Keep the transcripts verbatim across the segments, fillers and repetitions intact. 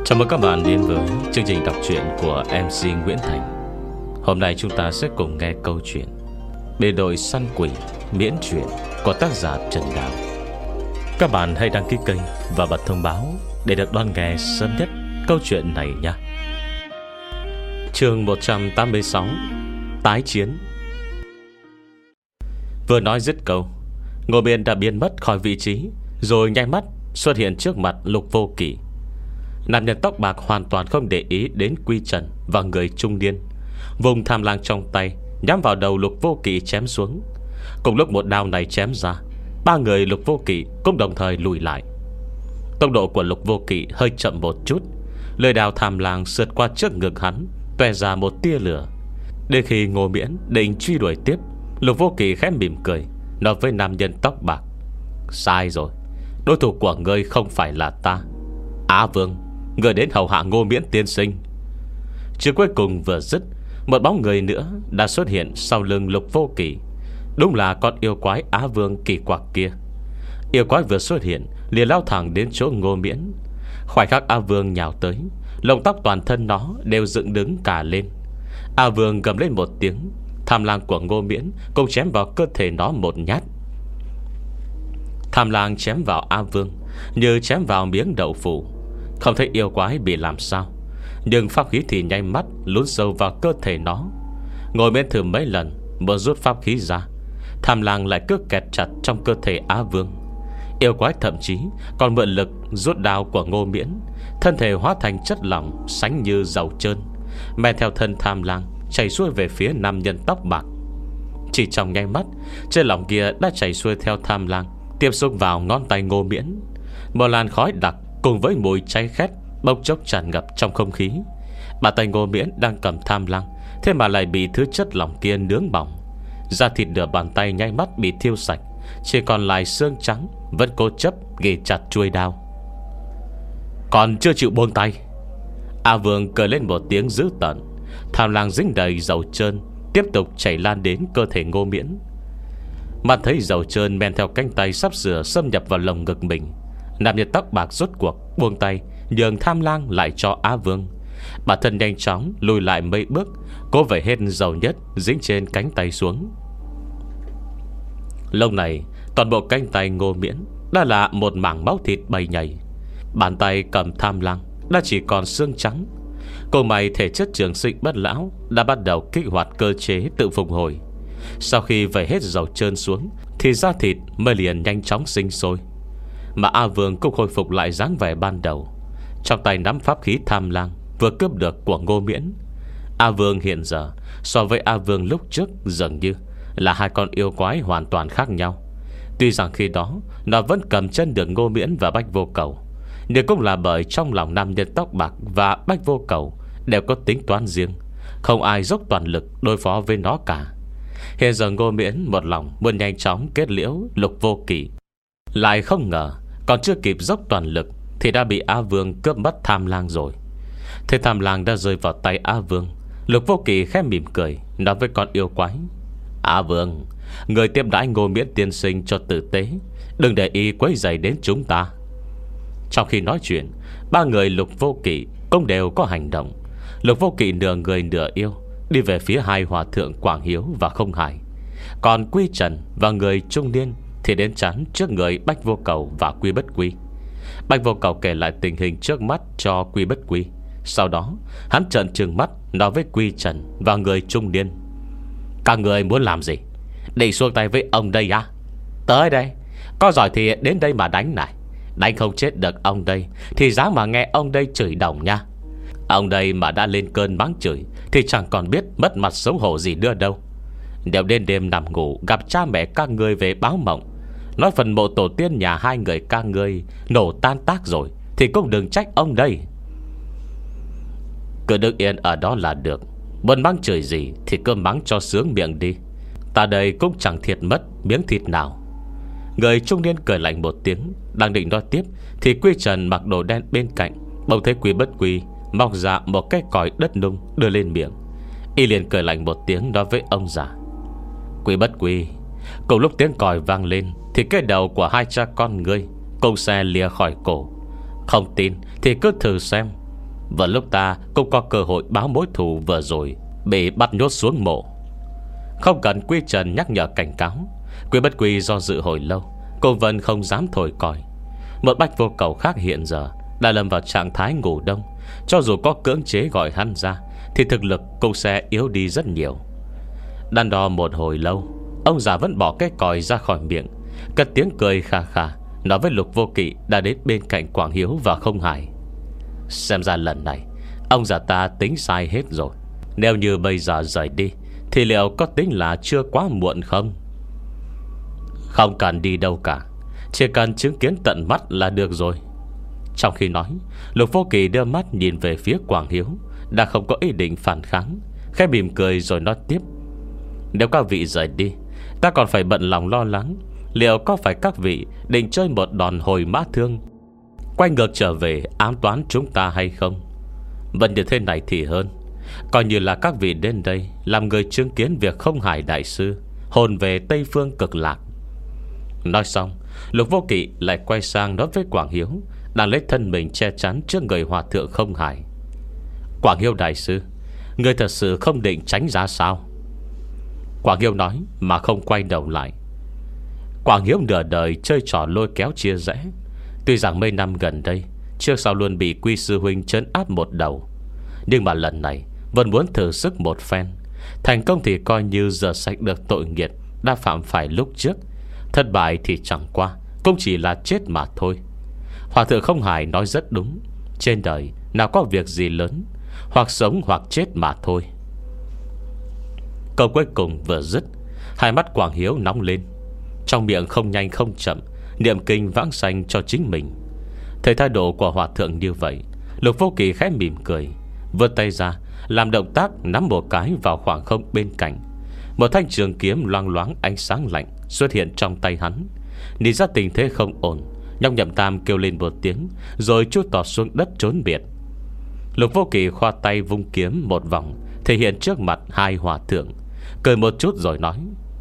Chào mừng các bạn đến với chương trình đọc truyện của em xê Nguyễn Thành. Hôm nay chúng ta sẽ cùng nghe câu chuyện Bề đội săn quỷ miễn truyện của tác giả Trần Đào. Các bạn hãy đăng ký kênh và bật thông báo để được đón nghe sớm nhất câu chuyện này nhé. Chương một trăm tám mươi sáu, Tái chiến. Vừa nói dứt câu, Ngô Miễn đã biến mất khỏi vị trí, rồi nháy mắt xuất hiện trước mặt Lục Vô Kỵ. Nam nhân tóc bạc hoàn toàn không để ý đến Quy Trần và người trung niên, vùng tham lang trong tay nhắm vào đầu Lục Vô Kỵ chém xuống. Cùng lúc một đao này chém ra, ba người Lục Vô Kỵ cũng đồng thời lùi lại. Tốc độ của Lục Vô Kỵ hơi chậm một chút, lưỡi đao tham lang sượt qua trước ngực hắn, toe ra một tia lửa. Đến khi Ngô Miễn định truy đuổi tiếp, Lục Vô Kỵ khẽ mỉm cười, nói với nam nhân tóc bạc: "Sai rồi, đối thủ của ngươi không phải là ta. Á Vương, người đến hầu hạ Ngô Miễn tiên sinh." Chứ cuối cùng vừa dứt, một bóng người nữa đã xuất hiện sau lưng Lục Vô Kỵ. Đúng là con yêu quái Á Vương kỳ quặc kia. Yêu quái vừa xuất hiện liền lao thẳng đến chỗ Ngô Miễn. Khoảnh khắc Á Vương nhào tới, lông tóc toàn thân nó đều dựng đứng cả lên. Á Vương gầm lên một tiếng, tham lang của Ngô Miễn cũng chém vào cơ thể nó một nhát. Tham lang chém vào Á Vương như chém vào miếng đậu phụ. Không thấy yêu quái bị làm sao, nhưng pháp khí thì nhanh mắt lún sâu vào cơ thể nó. Ngồi bên thử mấy lần muốn rút pháp khí ra, tham lang lại cứ kẹt chặt trong cơ thể Á Vương. Yêu quái thậm chí còn mượn lực rút đao của Ngô Miễn, thân thể hóa thành chất lỏng sánh như dầu trơn, men theo thân tham lang chảy xuôi về phía nam nhân tóc bạc. Chỉ trong nháy mắt, chất lỏng kia đã chảy xuôi theo tham lang, tiếp xúc vào ngón tay Ngô Miễn. Một làn khói đặc cùng với mùi cháy khét bốc chốc tràn ngập trong không khí. Bàn tay Ngô Miễn đang cầm tham lang, thế mà lại bị thứ chất lỏng kia nướng bỏng. Da thịt nửa bàn tay nháy mắt bị thiêu sạch, chỉ còn lại xương trắng vẫn cố chấp ghì chặt chuôi đao. "Còn chưa chịu buông tay?" A Vương cười lên một tiếng dữ tợn. Tham lang dính đầy dầu trơn tiếp tục chảy lan đến cơ thể Ngô Miễn. Mặt thấy dầu trơn men theo cánh tay sắp sửa xâm nhập vào lồng ngực mình, nam nhân tóc bạc rốt cuộc buông tay, nhường tham lang lại cho Á Vương. Bản thân nhanh chóng lùi lại mấy bước, cố vẩy hết dầu nhất dính trên cánh tay xuống. Lúc này toàn bộ cánh tay Ngô Miễn đã là một mảng máu thịt bay nhảy. Bàn tay cầm tham lang đã chỉ còn xương trắng. Cô mày thể chất trường sinh bất lão đã bắt đầu kích hoạt cơ chế tự phục hồi. Sau khi vẩy hết dầu trơn xuống thì da thịt mới liền nhanh chóng sinh sôi. Mà A Vương cũng khôi phục lại dáng vẻ ban đầu, trong tay nắm pháp khí tham lang vừa cướp được của Ngô Miễn. A Vương hiện giờ so với A Vương lúc trước dường như là hai con yêu quái hoàn toàn khác nhau. Tuy rằng khi đó nó vẫn cầm chân được Ngô Miễn và Bách Vô Cầu, nhưng cũng là bởi trong lòng nam nhân tóc bạc và Bách Vô Cầu đều có tính toán riêng, không ai dốc toàn lực đối phó với nó cả. Hiện giờ Ngô Miễn một lòng muốn nhanh chóng kết liễu Lục Vô Kỵ, lại không ngờ còn chưa kịp dốc toàn lực thì đã bị Á Vương cướp mất tham lang rồi. Thế tham lang đã rơi vào tay Á Vương. Lục Vô Kỵ khẽ mỉm cười, nói với con yêu quái: "Á Vương, người tiếp đãi Ngô Miễn tiên sinh cho tử tế, đừng để ý quấy rầy đến chúng ta." Trong khi nói chuyện, ba người Lục Vô Kỵ cũng đều có hành động. Lục Vô Kỵ nửa người nửa yêu đi về phía hai hòa thượng Quảng Hiếu và Không Hải. Còn Quy Trần và người trung niên thì đến chắn trước người Bách Vô Cầu và Quy Bất Quy. Bách Vô Cầu kể lại tình hình trước mắt cho Quy Bất Quy. Sau đó hắn trợn trừng mắt nói với Quy Trần và người trung niên: "Các người muốn làm gì? Định xuông tay với ông đây à? Tới đây, có giỏi thì đến đây mà đánh này. Đánh không chết được ông đây thì dám mà nghe ông đây chửi đồng nha. Ông đây mà đã lên cơn mắng chửi thì chẳng còn biết mất mặt xấu hổ gì nữa đâu. Nếu đến đêm nằm ngủ gặp cha mẹ các ngươi về báo mộng, nói phần mộ tổ tiên nhà hai người các ngươi nổ tan tác rồi, thì cũng đừng trách ông đây. Cứ đứng yên ở đó là được. Muốn mắng chửi gì thì cứ mắng cho sướng miệng đi. Ta đây cũng chẳng thiệt mất miếng thịt nào." Người trung niên cười lạnh một tiếng, đang định nói tiếp thì Quy Trần mặc đồ đen bên cạnh bỗng thấy Quy Bất Quy mọc ra một cái còi đất nung đưa lên miệng. Y liền cười lạnh một tiếng nói với ông già: "Quy Bất Quy." Cùng lúc tiếng còi vang lên thì cái đầu của hai cha con ngươi cùng xe lìa khỏi cổ. Không tin thì cứ thử xem. Vừa lúc ta cũng có cơ hội báo mối thù vừa rồi bị bắt nhốt xuống mộ. Không cần Quy Trần nhắc nhở cảnh cáo, Quy Bất Quy do dự hồi lâu, cô vẫn không dám thổi còi. Một Bách Vô Cầu khác hiện giờ đã lâm vào trạng thái ngủ đông. Cho dù có cưỡng chế gọi hắn ra thì thực lực cũng sẽ yếu đi rất nhiều. Đắn đo một hồi lâu, ông già vẫn bỏ cái còi ra khỏi miệng, cất tiếng cười khà khà, nói với Lục Vô Kỵ đã đến bên cạnh Quảng Hiếu và Không Hải: xem ra lần này ông già ta tính sai hết rồi. Nếu như bây giờ rời đi thì liệu có tính là chưa quá muộn không? Không cần đi đâu cả, chỉ cần chứng kiến tận mắt là được rồi. Trong khi nói, Lục Vô Kỵ đưa mắt nhìn về phía Quảng Hiếu, đã không có ý định phản kháng, khẽ mỉm cười rồi nói tiếp: nếu các vị rời đi, ta còn phải bận lòng lo lắng liệu có phải các vị định chơi một đòn hồi mã thương, quay ngược trở về ám toán chúng ta hay không. Vẫn như thế này thì hơn, coi như là các vị đến đây làm người chứng kiến việc Không Hải đại sư hồn về Tây Phương Cực Lạc. Nói xong, Lục Vô Kỵ lại quay sang nói với Quảng Hiếu, đang lấy thân mình che chắn trước người hòa thượng Không Hải: Quảng Hiếu đại sư, người thật sự không định tránh ra sao? Quảng Hiếu nói mà không quay đầu lại. Quảng Hiếu nửa đời chơi trò lôi kéo chia rẽ, tuy rằng mấy năm gần đây trước sau luôn bị Quy sư huynh trấn áp một đầu, nhưng mà lần này vẫn muốn thử sức một phen. Thành công thì coi như rửa sạch được tội nghiệt đã phạm phải lúc trước, thất bại thì chẳng qua cũng chỉ là chết mà thôi. Hòa thượng Không Hải nói rất đúng, trên đời nào có việc gì lớn, hoặc sống hoặc chết mà thôi. Câu cuối cùng vừa dứt, hai mắt Quảng Hiếu nóng lên, trong miệng không nhanh không chậm niệm kinh vãng sanh cho chính mình. Thấy thái độ của hòa thượng như vậy, Lục Vô Kỵ khẽ mỉm cười, vươn tay ra làm động tác nắm một cái vào khoảng không bên cạnh. Một thanh trường kiếm loang loáng ánh sáng lạnh xuất hiện trong tay hắn. Nhìn ra tình thế không ổn, Nhóc Nhậm Tam kêu lên một tiếng, rồi chui tọt xuống đất trốn biệt. Lục Vô Kỵ khoa tay vung kiếm một vòng, thể hiện trước mặt hai hòa thượng, cười một chút rồi nói: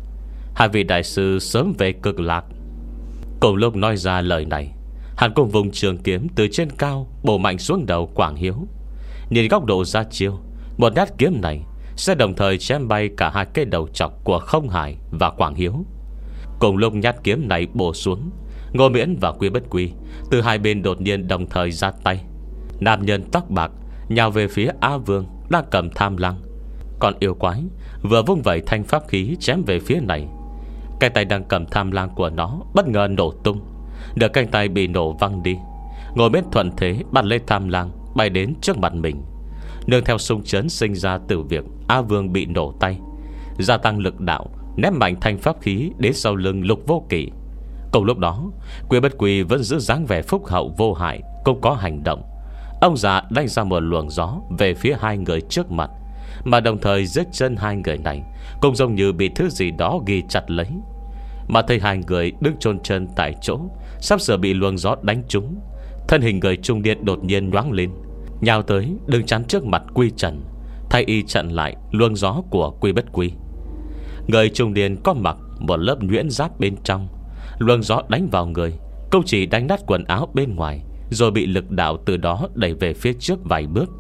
hai vị đại sư sớm về Cực Lạc. Cùng lúc nói ra lời này, hắn cùng vùng trường kiếm từ trên cao bổ mạnh xuống đầu Quảng Hiếu. Nhìn góc độ ra chiêu, một nhát kiếm này sẽ đồng thời chém bay cả hai cái đầu chọc của Không Hải và Quảng Hiếu. Cùng lúc nhát kiếm này bổ xuống, Ngô Miễn và Quy Bất Quy từ hai bên đột nhiên đồng thời ra tay. Nam nhân tóc bạc nhào về phía A Vương đang cầm tham lăng, còn yêu quái vừa vung vẩy thanh pháp khí chém về phía này. Cái tay đang cầm tham lang của nó bất ngờ nổ tung, nửa cánh tay bị nổ văng đi. Ngồi bên thuận thế bắt lấy tham lang bay đến trước mặt mình. Nương theo xung chấn sinh ra từ việc A Vương bị nổ tay, gia tăng lực đạo ném mạnh thanh pháp khí đến sau lưng Lục Vô Kỵ. Cùng lúc đó, Quy Bất Quy vẫn giữ dáng vẻ phúc hậu vô hại, cũng có hành động. Ông già đánh ra một luồng gió về phía hai người trước mặt, mà đồng thời dưới chân hai người này cũng giống như bị thứ gì đó ghi chặt lấy. Mà thấy hai người đứng chôn chân tại chỗ, sắp sửa bị luồng gió đánh trúng, thân hình người trung niên đột nhiên nhoáng lên, nhào tới đứng chắn trước mặt Quy Trần, thay y chặn lại luồng gió của Quy Bất Quy. Người trung niên có mặc một lớp nhuyễn giáp bên trong, luồng gió đánh vào người cũng chỉ đánh nát quần áo bên ngoài, rồi bị lực đạo từ đó đẩy về phía trước vài bước.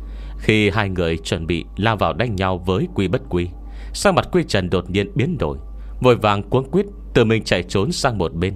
Khi hai người chuẩn bị lao vào đánh nhau với Quy Bất Quy, sắc mặt Quy Trần đột nhiên biến đổi, vội vàng cuống quýt tự mình chạy trốn sang một bên.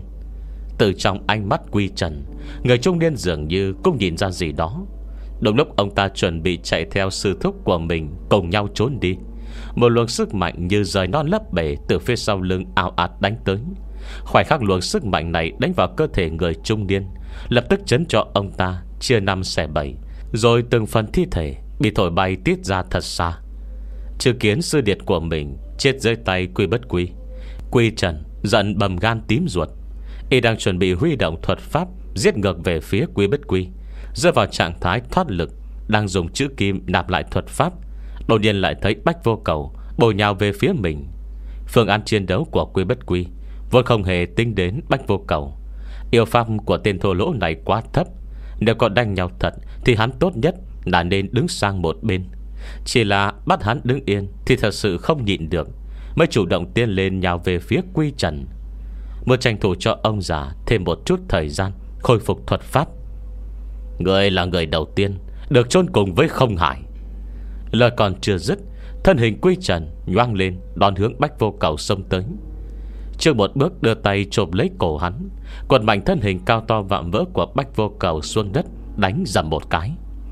Từ trong ánh mắt Quy Trần, người trung niên dường như cũng nhìn ra gì đó. Đúng lúc ông ta chuẩn bị chạy theo sư thúc của mình cùng nhau trốn đi, một luồng sức mạnh như rời non lấp bể từ phía sau lưng ào ạt đánh tới. Khoảnh khắc luồng sức mạnh này đánh vào cơ thể người trung niên, lập tức chấn cho ông ta chia năm xẻ bảy, rồi từng phần thi thể bị thổi bay tiết ra thật xa. Chứng kiến sư điệt của mình chết dưới tay Quy Bất Quy, Quy Trần giận bầm gan tím ruột. Y đang chuẩn bị huy động thuật pháp giết ngược về phía Quy Bất Quy, rơi vào trạng thái thoát lực, đang dùng chữ kim nạp lại thuật pháp. Đột nhiên lại thấy Bách Vô Cầu bổ nhào về phía mình. Phương án chiến đấu của Quy Bất Quy vốn không hề tính đến Bách Vô Cầu. Yêu pháp của tên thô lỗ này quá thấp, nếu còn đánh nhau thật thì hắn tốt nhất là nên đứng sang một bên. Chỉ là bắt hắn đứng yên thì thật sự không nhịn được, mới chủ động tiến lên nhào về phía Quy Trần, muốn tranh thủ cho ông già thêm một chút thời gian khôi phục thuật pháp. Người là người đầu tiên được chôn cùng với không hải. Lời còn chưa dứt, thân hình Quy Trần nhoang lên đón hướng Bách Vô Cầu xông tới. Trước một bước đưa tay chộp lấy cổ hắn, quật mạnh thân hình cao to vạm vỡ của Bách Vô Cầu xuống đất, đánh dầm một cái.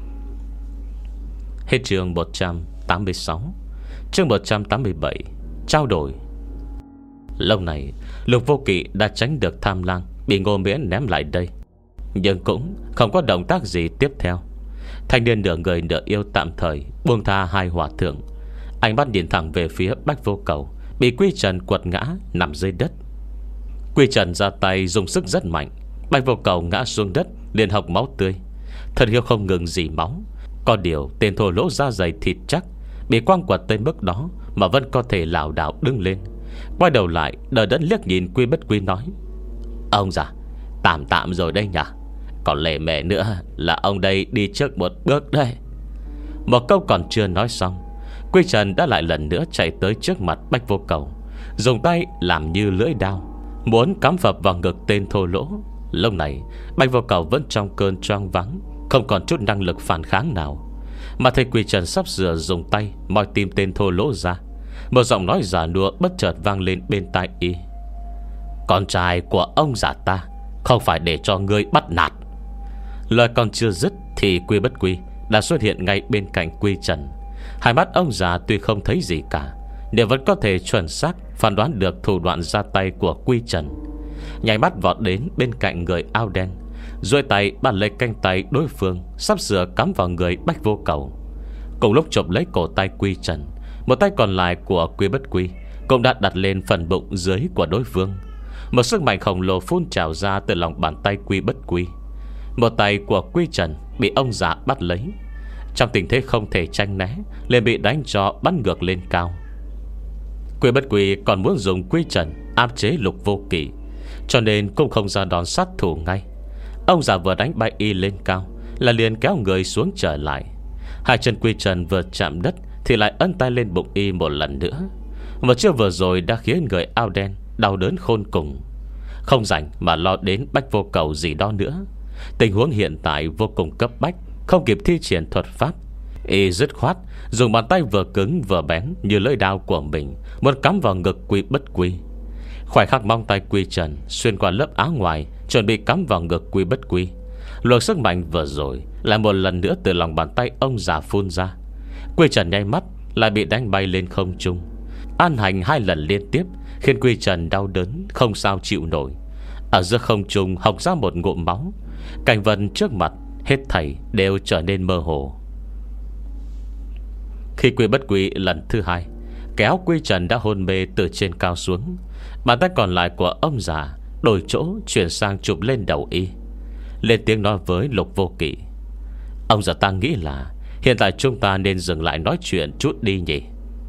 Hết chương một trăm tám mươi sáu. Chương một trăm tám mươi bảy. Trao đổi. Lâu này Lục Vô Kỵ đã tránh được Tham Lang bị Ngô Miễn ném lại đây, nhưng cũng không có động tác gì tiếp theo. Thanh niên nửa người nửa yêu tạm thời buông tha hai hòa thượng, ánh mắt nhìn thẳng về phía Bách Vô Cầu bị Quy Trần quật ngã nằm dưới đất. Quy Trần ra tay dùng sức rất mạnh, Bách Vô Cầu ngã xuống đất liền hộc máu tươi, thân hiếu không ngừng dỉ máu. Có điều tên thô lỗ da dày thịt chắc bị quăng quật tới mức đó mà vẫn có thể lảo đảo đứng lên. Quay đầu lại đờ đẫn liếc nhìn Quy Bất Quy nói: Ông già, tạm tạm rồi đây nhỉ, còn lệ mẹ nữa là ông đây đi trước một bước đây. Một câu còn chưa nói xong, Quy Trần đã lại lần nữa chạy tới trước mặt Bách Vô Cầu, dùng tay làm như lưỡi dao, muốn cắm phập vào ngực tên thô lỗ. Lúc này Bách Vô Cầu vẫn trong cơn choáng váng, không còn chút năng lực phản kháng nào. Mà thấy Quy Trần sắp sửa dùng tay moi tim tên thô lỗ ra, một giọng nói giả nua bất chợt vang lên bên tai y: Con trai của ông già ta không phải để cho ngươi bắt nạt. Lời còn chưa dứt thì Quy Bất Quy đã xuất hiện ngay bên cạnh Quy Trần. Hai mắt ông già tuy không thấy gì cả, nhưng vẫn có thể chuẩn xác phán đoán được thủ đoạn ra tay của Quy Trần. Nhảy mắt vọt đến bên cạnh người áo đen, duỗi tay bắt lấy cánh tay đối phương sắp sửa cắm vào người Bách Vô Cầu. Cùng lúc chộp lấy cổ tay Quy Trần, một tay còn lại của Quy Bất Quy cũng đã đặt lên phần bụng dưới của đối phương. Một sức mạnh khổng lồ phun trào ra từ lòng bàn tay Quy Bất Quy. Một tay của Quy Trần bị ông già bắt lấy, trong tình thế không thể tranh né, liền bị đánh cho bắn ngược lên cao. Quy Bất Quy còn muốn dùng Quy Trần áp chế Lục Vô Kỵ, cho nên cũng không ra đòn sát thủ ngay. Ông già vừa đánh bay y lên cao là liền kéo người xuống trở lại. Hai chân Quy Trần vừa chạm đất thì lại ấn tay lên bụng y một lần nữa. Một chiêu vừa rồi đã khiến người áo đen đau đớn khôn cùng, không rảnh mà lo đến Bách Vô Cầu gì đó nữa. Tình huống hiện tại vô cùng cấp bách, không kịp thi triển thuật pháp, y dứt khoát dùng bàn tay vừa cứng vừa bén như lưỡi dao của mình muốn cắm vào ngực Quy Bất Quy. Khoảnh khắc mong tay Quy Trần xuyên qua lớp áo ngoài chuẩn bị cắm vào ngực Quy Bất Quy, luồng sức mạnh vừa rồi lại một lần nữa từ lòng bàn tay ông già phun ra. Quy Trần nháy mắt lại bị đánh bay lên không trung. An hành hai lần liên tiếp khiến Quy Trần đau đớn không sao chịu nổi. Ở giữa không trung hộc ra một ngụm máu. Cảnh vật trước mặt hết thảy đều trở nên mơ hồ. Khi Quy Bất Quy lần thứ hai kéo Quy Trần đã hôn mê từ trên cao xuống, bàn tay còn lại của ông già đổi chỗ chuyển sang chụp lên đầu y, lên tiếng nói với Lục Vô Kỵ: Ông già ta nghĩ là hiện tại chúng ta nên dừng lại nói chuyện chút đi nhỉ.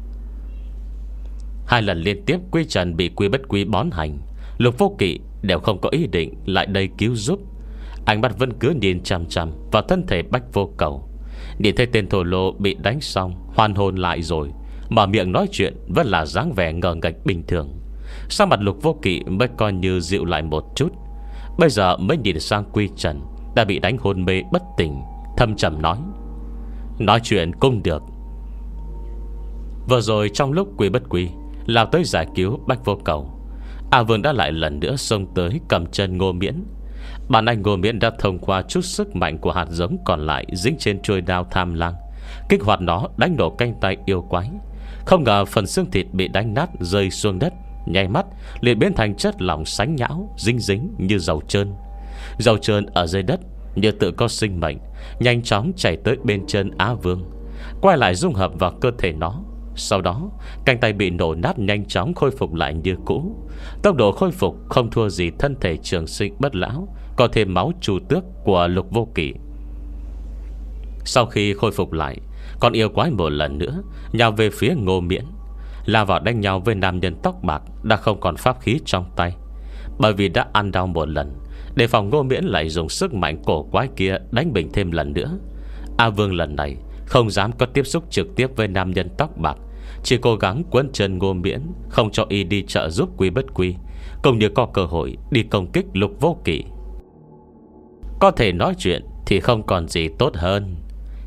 Hai lần liên tiếp Quy Trần bị Quy Bất Quy bón hành, Lục Vô Kỵ đều không có ý định lại đây cứu giúp. Ánh mắt vẫn cứ nhìn chằm chằm vào thân thể Bách Vô Cầu. Nhìn thấy tên thổ lô bị đánh xong hoàn hồn lại rồi, mở miệng nói chuyện vẫn là dáng vẻ ngờ nghệch bình thường. Sao mặt Lục Vô Kỵ mới coi như dịu lại một chút. Bây giờ mới nhìn sang Quy Trần đã bị đánh hôn mê bất tỉnh, thâm trầm nói: Nói chuyện cũng được. Vừa rồi trong lúc Quy Bất Quy lao tới giải cứu Bách Vô Cầu, A Vương đã lại lần nữa xông tới cầm chân Ngô Miễn. Bản anh Ngô Miễn đã thông qua chút sức mạnh của hạt giống còn lại dính trên chuôi đao Tham Lang, kích hoạt nó đánh nổ cánh tay yêu quái. Không ngờ phần xương thịt bị đánh nát rơi xuống đất, nháy mắt liền biến thành chất lỏng sánh nhão, dính dính như dầu trơn. Dầu trơn ở dưới đất như tự có sinh mệnh, nhanh chóng chảy tới bên chân Á Vương, quay lại dung hợp vào cơ thể nó. Sau đó cánh tay bị nổ nát nhanh chóng khôi phục lại như cũ. Tốc độ khôi phục không thua gì thân thể trường sinh bất lão, có thêm máu chu tước của Lục Vô Kỵ. Sau khi khôi phục lại, con yêu quái một lần nữa nhào về phía Ngô Miễn, lao vào đánh nhau với nam nhân tóc bạc đã không còn pháp khí trong tay. Bởi vì đã ăn đau một lần, để phòng Ngô Miễn lại dùng sức mạnh cổ quái kia đánh bình thêm lần nữa, A Vương lần này không dám có tiếp xúc trực tiếp với nam nhân tóc bạc, chỉ cố gắng quấn chân Ngô Miễn, không cho y đi trợ giúp Quy Bất Quy, cũng như có cơ hội đi công kích Lục Vô Kỵ. Có thể nói chuyện thì không còn gì tốt hơn.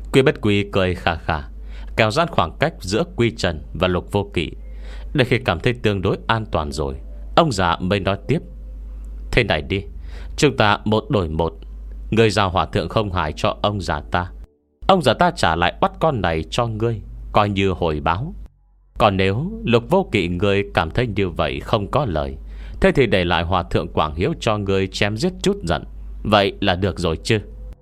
Quy Bất Quy cười khà khà, kéo giãn khoảng cách giữa Quy Trần và Lục Vô Kỵ. Để khi cảm thấy tương đối an toàn rồi, ông già mới nói tiếp: thế này đi, chúng ta một đổi một. Ngươi giao hòa thượng không hài cho ông già ta, ông già ta trả lại bắt con này cho ngươi, coi như hồi báo. Còn nếu Lục Vô Kỵ ngươi cảm thấy như vậy không có lời, thế thì để lại hòa thượng Quảng Hiếu cho ngươi chém giết chút giận. Vậy là được rồi chứ?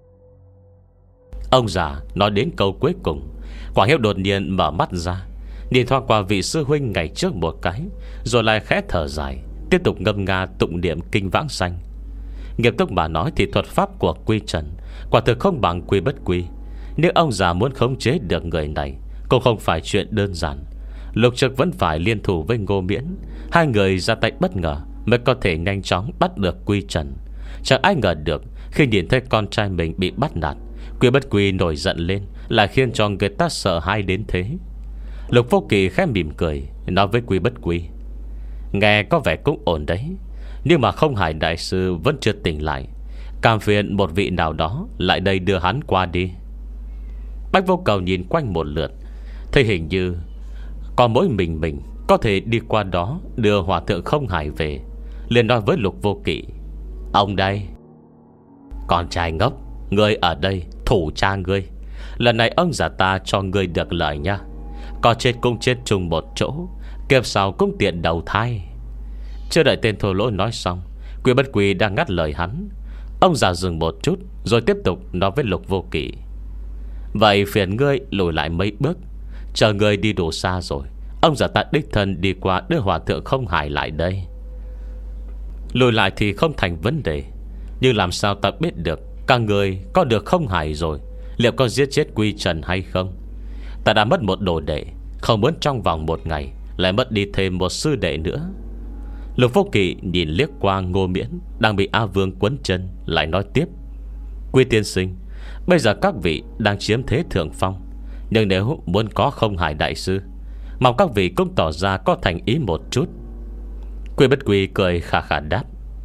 Ông già nói đến câu cuối cùng, Quảng Hiếu đột nhiên mở mắt ra, nhìn thoáng qua vị sư huynh ngày trước một cái, rồi lại khẽ thở dài, tiếp tục ngâm nga tụng niệm kinh vãng sanh. Nghiêm túc mà nói thì thuật pháp của Quy Trần quả thực không bằng Quy Bất Quy. Nếu ông già muốn khống chế được người này cũng không phải chuyện đơn giản. Lục Trực vẫn phải liên thủ với Ngô Miễn, hai người ra tay bất ngờ mới có thể nhanh chóng bắt được Quy Trần. Chẳng ai ngờ được, khi nhìn thấy con trai mình bị bắt nạt, Quy Bất Quy nổi giận lên, lại khiến cho người ta sợ hãi đến thế. Lục Vô Kỵ khẽ mỉm cười, nói với Quy Bất Quy: nghe có vẻ cũng ổn đấy, nhưng mà Không Hải đại sư vẫn chưa tỉnh lại, cảm phiền một vị nào đó lại đây đưa hắn qua đi. Bách Vô Cầu nhìn quanh một lượt, thấy hình như còn mỗi mình mình có thể đi qua đó đưa hòa thượng Không Hải về, liền nói với Lục Vô Kỵ: ông đây. Con trai ngốc, ngươi ở đây thủ cha ngươi. Lần này ông già ta cho ngươi được lời nha. Có chết cũng chết chung một chỗ, kiếp sau cũng tiện đầu thai. Chưa đợi tên thô lỗ nói xong, Quy Bất Quy đang ngắt lời hắn. Ông già dừng một chút, rồi tiếp tục nói với Lục Vô Kỵ: vậy phiền ngươi lùi lại mấy bước, chờ ngươi đi đủ xa rồi, ông già ta đích thân đi qua đưa hòa thượng Không Hải lại đây. Lùi lại thì không thành vấn đề, nhưng làm sao ta biết được các người có được Không Hải rồi, liệu có giết chết Quy Trần hay không? Ta đã mất một đồ đệ, không muốn trong vòng một ngày lại mất đi thêm một sư đệ nữa. Lục Vô Kỵ nhìn liếc qua Ngô Miễn đang bị A Vương quấn chân, lại nói tiếp: Quy tiên sinh, bây giờ các vị đang chiếm thế thượng phong, nhưng nếu muốn có Không Hải đại sư, mong các vị cũng tỏ ra có thành ý một chút. Quy Bất Quy cười khà khà đáp: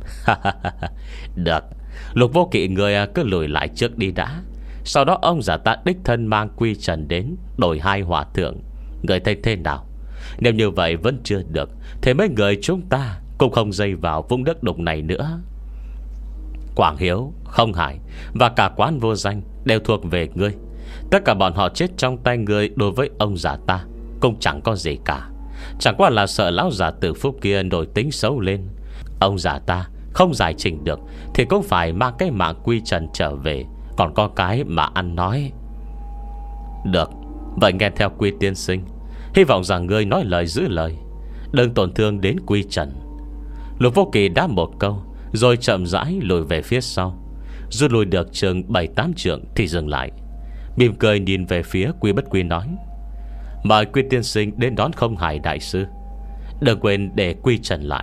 được, Lục Vô Kỵ người cứ lùi lại trước đi đã, sau đó ông già ta đích thân mang Quy Trần đến đổi hai hòa thượng. Người thấy thế nào? Nếu như vậy vẫn chưa được, thì mấy người chúng ta cũng không dây vào vùng đất đục này nữa. Quảng Hiếu, Không Hải và cả Quán Vô Danh đều thuộc về ngươi. Tất cả bọn họ chết trong tay ngươi, đối với ông già ta cũng chẳng có gì cả. Chẳng qua là sợ lão già tử phúc kia nổi tính xấu lên. Ông già ta không giải trình được thì cũng phải mang cái mạng Quy Trần trở về, còn có cái mà ăn nói. Được, vậy nghe theo Quy tiên sinh, hy vọng rằng ngươi nói lời giữ lời, đừng tổn thương đến Quy Trần. Lục Vô Kỵ đáp một câu, rồi chậm rãi lùi về phía sau. Rút lùi được chừng bảy tám trượng thì dừng lại, mỉm cười nhìn về phía Quy Bất Quy nói: mời Quy tiên sinh đến đón Không Hải đại sư, đừng quên để Quy Trần lại.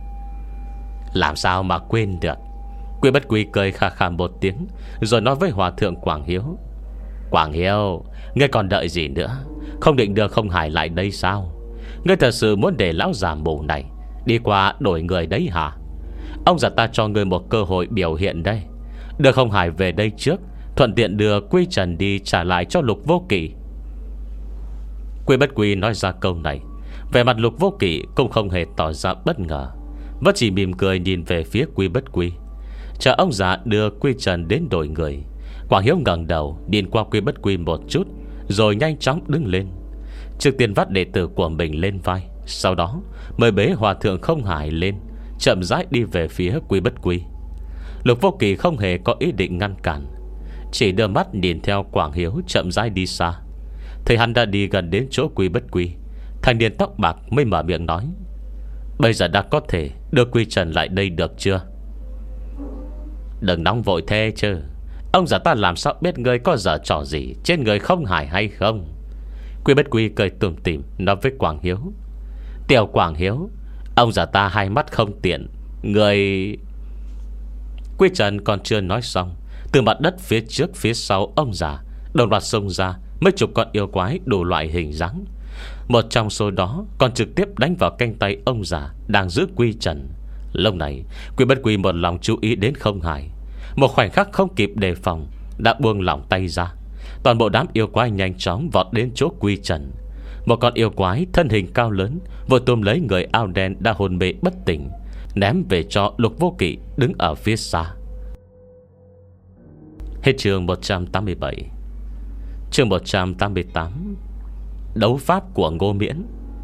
Làm sao mà quên được? Quy Bất Quy cười khà khà một tiếng, rồi nói với hòa thượng Quảng Hiếu: Quảng Hiếu, ngươi còn đợi gì nữa? Không định đưa Không Hải lại đây sao? Ngươi thật sự muốn để lão già mù này đi qua đổi người đấy hả? Ông già ta cho ngươi một cơ hội biểu hiện đây. Đưa Không Hải về đây trước, thuận tiện đưa Quy Trần đi trả lại cho Lục Vô Kỵ. Quy Bất Quy nói ra câu này, vẻ mặt Lục Vô Kỵ cũng không hề tỏ ra bất ngờ, vẫn chỉ mỉm cười nhìn về phía Quy Bất Quy, chờ ông già đưa Quy Trần đến đổi người. Quảng Hiếu ngẩng đầu nhìn qua Quy Bất Quy một chút, rồi nhanh chóng đứng lên, trước tiên vắt đệ tử của mình lên vai, sau đó mời bế hòa thượng Không Hải lên, chậm rãi đi về phía Quy Bất Quy. Lục Vô Kỵ không hề có ý định ngăn cản, chỉ đưa mắt nhìn theo Quảng Hiếu chậm rãi đi xa. Thấy hắn đã đi gần đến chỗ Quy Bất Quy, thanh niên tóc bạc mới mở miệng nói: bây giờ đã có thể đưa Quy Trần lại đây được chưa? Đừng nóng vội thế chứ, ông già ta làm sao biết ngươi có giở trò gì trên người Không Hải hay không? Quy Bất Quy cười tủm tỉm nói với Quảng Hiếu: tiểu Quảng Hiếu, ông già ta hai mắt không tiện, người... Quy Trần còn chưa nói xong, từ mặt đất phía trước phía sau ông già đồng loạt xông ra mấy chục con yêu quái đủ loại hình dáng. Một trong số đó còn trực tiếp đánh vào cánh tay ông già đang giữ Quy Trần. Lúc này Quy Bất Quy một lòng chú ý đến Không Hải, một khoảnh khắc không kịp đề phòng đã buông lỏng tay ra, toàn bộ đám yêu quái nhanh chóng vọt đến chỗ Quy Trần. Một con yêu quái thân hình cao lớn vội tôm lấy người áo đen đã hôn mê bất tỉnh, ném về cho Lục Vô Kỵ đứng ở phía xa. Hết chương một trăm tám mươi bảy. Chương một trăm tám mươi tám. Đấu pháp của Ngô Miễn.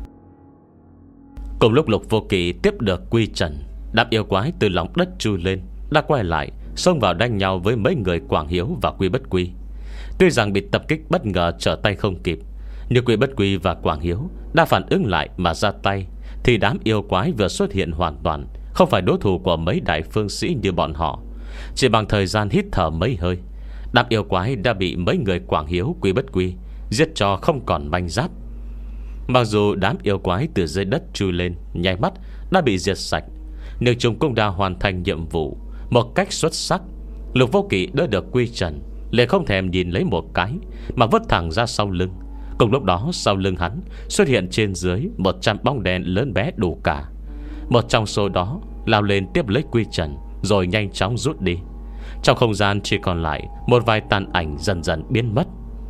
Cùng lúc Lục Vô Kỵ tiếp được Quy Trần, đám yêu quái từ lòng đất chui lên đã quay lại, xông vào đánh nhau với mấy người Quảng Hiếu và Quy Bất Quy. Tuy rằng bị tập kích bất ngờ trở tay không kịp, nhưng Quy Bất Quy và Quảng Hiếu đã phản ứng lại mà ra tay, thì đám yêu quái vừa xuất hiện hoàn toàn không phải đối thủ của mấy đại phương sĩ như bọn họ. Chỉ bằng thời gian hít thở mấy hơi, đám yêu quái đã bị mấy người Quảng Hiếu, Quy Bất Quy giết cho không còn manh giáp. Mặc dù đám yêu quái từ dưới đất chui lên nháy mắt đã bị diệt sạch, nhưng chúng cũng đã hoàn thành nhiệm vụ một cách xuất sắc. Lục Vô Kỵ đỡ được Quy Trần, liền không thèm nhìn lấy một cái mà vứt thẳng ra sau lưng. Cùng lúc đó sau lưng hắn xuất hiện trên dưới một trăm bóng đèn lớn bé đủ cả. Một trong số đó lao lên tiếp lấy Quy Trần, rồi nhanh chóng rút đi. Trong không gian chỉ còn lại một vài tàn ảnh dần dần biến mất.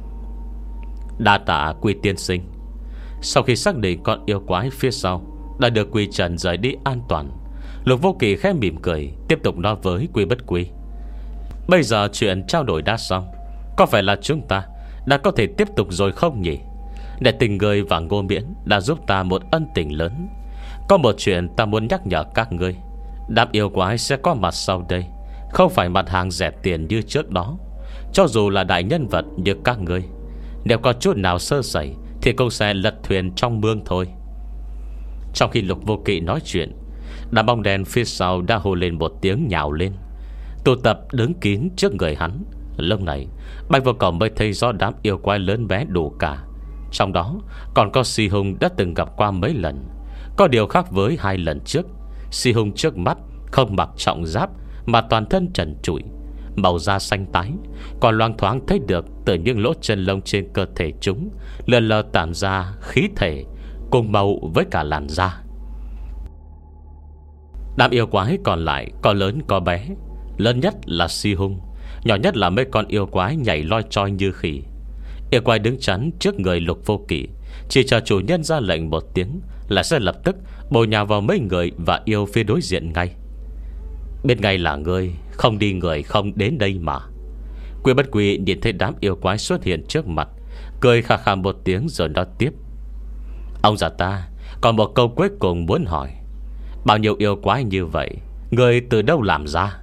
Đa tạ Quy tiên sinh. Sau khi xác định con yêu quái phía sau đã được Quy Trần rời đi an toàn, Lục Vô Kỵ khẽ mỉm cười, tiếp tục nói với Quy Bất Quy: bây giờ chuyện trao đổi đã xong, có phải là chúng ta đã có thể tiếp tục rồi không nhỉ? Để tình người và Ngô Miễn đã giúp ta một ân tình lớn. Có một chuyện ta muốn nhắc nhở các ngươi. Đám yêu quái sẽ có mặt sau đây không phải mặt hàng rẻ tiền như trước đó. Cho dù là đại nhân vật như các ngươi, nếu có chút nào sơ sẩy thì cũng sẽ lật thuyền trong mương thôi. Trong khi Lục Vô Kỵ nói chuyện, đám bóng đèn phía sau đã hô lên một tiếng nhào lên, tụ tập đứng kín trước người hắn. Lúc này Bạch Vô Cầu mới thấy rõ đám yêu quái lớn bé đủ cả. Trong đó còn có Si Hùng đã từng gặp qua mấy lần. Có điều khác với hai lần trước, Si Hùng trước mắt không mặc trọng giáp mà toàn thân trần trụi, màu da xanh tái, còn loang thoáng thấy được từ những lỗ chân lông trên cơ thể chúng lờ lờ tản ra khí thể cùng màu với cả làn da. Đám yêu quái còn lại có lớn có bé. Lớn nhất là Si Hung, nhỏ nhất là mấy con yêu quái nhảy loi choi như khỉ. Yêu quái đứng chắn trước người Lục Vô Kỵ, chỉ chờ chủ nhân ra lệnh một tiếng là sẽ lập tức bồi nhào vào mấy người và yêu phía đối diện ngay. Biết ngay là ngươi, không đi người không đến đây mà. Quy Bất Quy nhìn thấy đám yêu quái xuất hiện trước mặt, cười khà khà một tiếng rồi nói tiếp: ông già ta còn một câu cuối cùng muốn hỏi. Bao nhiêu yêu quái như vậy, ngươi từ đâu làm ra?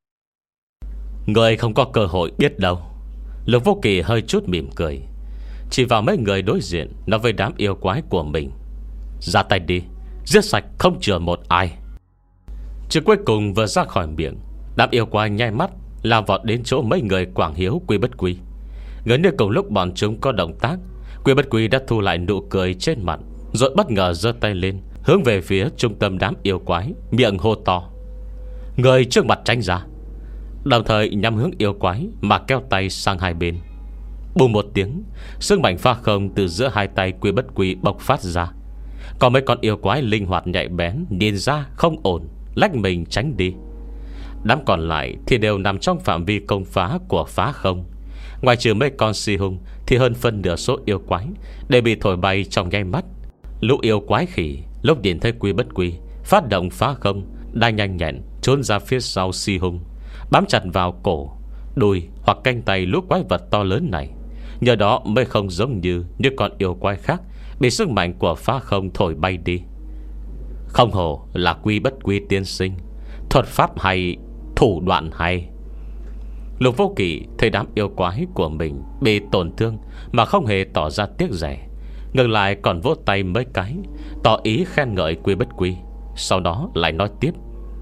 Ngươi không có cơ hội biết đâu. Lục Vô Kỵ hơi chút mỉm cười, chỉ vào mấy người đối diện, nói với đám yêu quái của mình: ra tay đi, giết sạch không chừa một ai. Chữ cuối cùng vừa ra khỏi miệng, đám yêu quái nhai mắt lao vọt đến chỗ mấy người Quảng Hiếu, Quy Bất Quy. Gần như cùng lúc bọn chúng có động tác, Quy Bất Quy đã thu lại nụ cười trên mặt, rồi bất ngờ giơ tay lên hướng về phía trung tâm đám yêu quái, miệng hô to: người trước mặt tránh ra. Đồng thời nhắm hướng yêu quái mà kéo tay sang hai bên. Bùm một tiếng, sức mạnh pha không từ giữa hai tay Quy Bất Quy bộc phát ra. Còn mấy con yêu quái linh hoạt nhạy bén nhìn ra không ổn, lách mình tránh đi. Đám còn lại thì đều nằm trong phạm vi công phá của phá không. Ngoài trừ mấy con Si Hung thì hơn phân nửa số yêu quái đều bị thổi bay trong nháy mắt. Lũ yêu quái khỉ lúc nhìn thấy Quy Bất Quy phát động phá không, đang nhanh nhẹn trốn ra phía sau Si Hung, bám chặt vào cổ, đùi hoặc cánh tay lũ quái vật to lớn này. Nhờ đó mới không giống như những con yêu quái khác bị sức mạnh của phá không thổi bay đi. Không hổ là Quy Bất Quy tiên sinh, thuật pháp hay, thủ đoạn hay. Lục Vô Kỵ thấy đám yêu quái của mình bị tổn thương mà không hề tỏ ra tiếc rẻ, ngược lại còn vỗ tay mấy cái, tỏ ý khen ngợi Quy Bất Quy. Sau đó lại nói tiếp: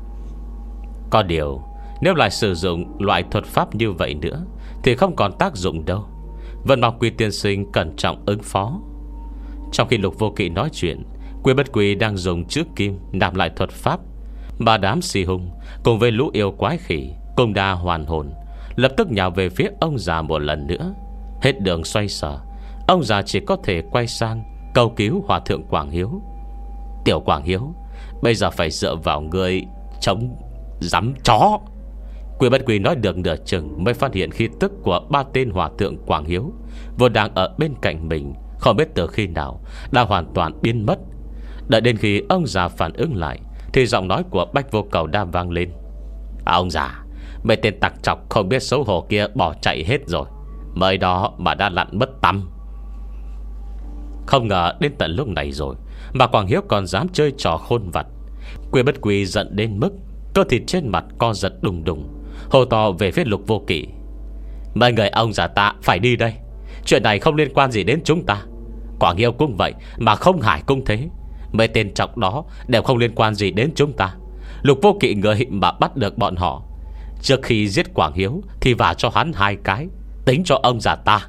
có điều nếu lại sử dụng loại thuật pháp như vậy nữa thì không còn tác dụng đâu. Vẫn mong Quy tiên sinh cẩn trọng ứng phó. Trong khi Lục Vô Kỵ nói chuyện, Quy Bất Quy đang dùng chữ kim nạp lại thuật pháp. Ba đám Si Hung cùng với lũ yêu quái khỉ cùng đa hoàn hồn, lập tức nhào về phía ông già một lần nữa. Hết đường xoay sở, ông già chỉ có thể quay sang cầu cứu Hòa thượng Quảng Hiếu: tiểu Quảng Hiếu, bây giờ phải dựa vào người chống dám chó. Quy Bất Quy nói được nửa chừng mới phát hiện khí tức của ba tên hòa thượng Quảng Hiếu vốn đang ở bên cạnh mình, không biết từ khi nào đã hoàn toàn biến mất. Đợi đến khi ông già phản ứng lại thì giọng nói của Bách Vô Cầu đã vang lên: à, ông già, mấy tên tặc chọc không biết xấu hổ kia bỏ chạy hết rồi, mới đó mà đã lặn mất tăm. Không ngờ đến tận lúc này rồi mà Quảng Hiếu còn dám chơi trò khôn vặt. Quy Bất Quy giận đến mức cơ thịt trên mặt co giật đùng đùng, hô to về phía Lục Vô Kỵ: mấy người ông già ta phải đi đây, chuyện này không liên quan gì đến chúng ta. Quảng Hiếu cũng vậy, mà không Hải cũng thế. Mấy tên chọc đó đều không liên quan gì đến chúng ta. Lục Vô Kỵ người mà bắt được bọn họ, trước khi giết Quảng Hiếu thì vả cho hắn hai cái, tính cho ông già ta.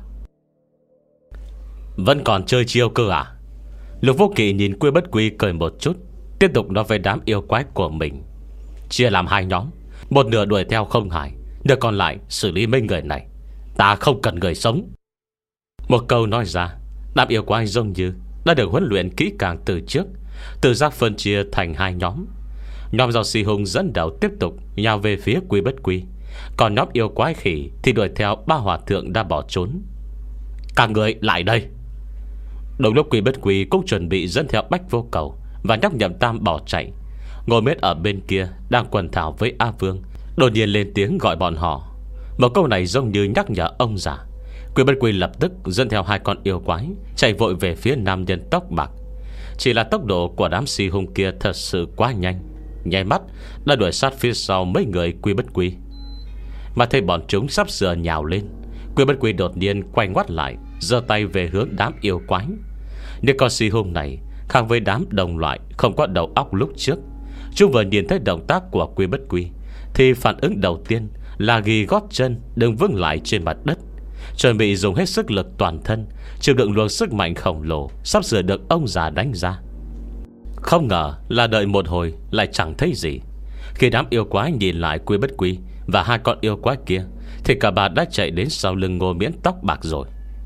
Vẫn còn chơi chiêu cơ à? Lục Vô Kỵ nhìn Quy Bất Quy cười một chút, tiếp tục nói với đám yêu quái của mình: chia làm hai nhóm, một nửa đuổi theo không Hải, nửa còn lại xử lý mấy người này. Ta không cần người sống. Một câu nói ra, đám yêu quái giống như đã được huấn luyện kỹ càng từ trước, tự giác phân chia thành hai nhóm. Nhóm do Si Hùng dẫn đầu tiếp tục nhào về phía Quy Bất Quy, còn nhóm yêu quái khỉ thì đuổi theo ba hòa thượng đã bỏ trốn. Các người lại đây. Đúng lúc Quy Bất Quy cũng chuẩn bị dẫn theo Bách Vô Cầu và nhóc Nhậm Tam bỏ chạy, Ngô Miết ở bên kia đang quần thảo với A Vương đột nhiên lên tiếng gọi bọn họ. Một câu này giống như nhắc nhở ông già. Quy Bất Quy lập tức dẫn theo hai con yêu quái chạy vội về phía nam nhân tóc bạc. Chỉ là tốc độ của đám Si Hùng kia thật sự quá nhanh, nháy mắt đã đuổi sát phía sau mấy người Quy Bất Quy. Mà thấy bọn chúng sắp sửa nhào lên, Quy Bất Quy đột nhiên quay ngoắt lại, giơ tay về hướng đám yêu quái. Nhưng con Si Hùng này khác với đám đồng loại không có đầu óc lúc trước. Chúng vừa nhìn thấy động tác của Quy Bất Quy thì phản ứng đầu tiên là ghi gót chân đứng vững lại trên mặt đất, chuẩn bị dùng hết sức lực toàn thân chịu đựng luồng sức mạnh khổng lồ sắp sửa được ông già đánh ra. Không ngờ là đợi một hồi lại chẳng thấy gì. Khi đám yêu quái nhìn lại Quy Bất Quy và hai con yêu quái kia thì cả bà đã chạy đến sau lưng Ngô Miễn tóc bạc rồi.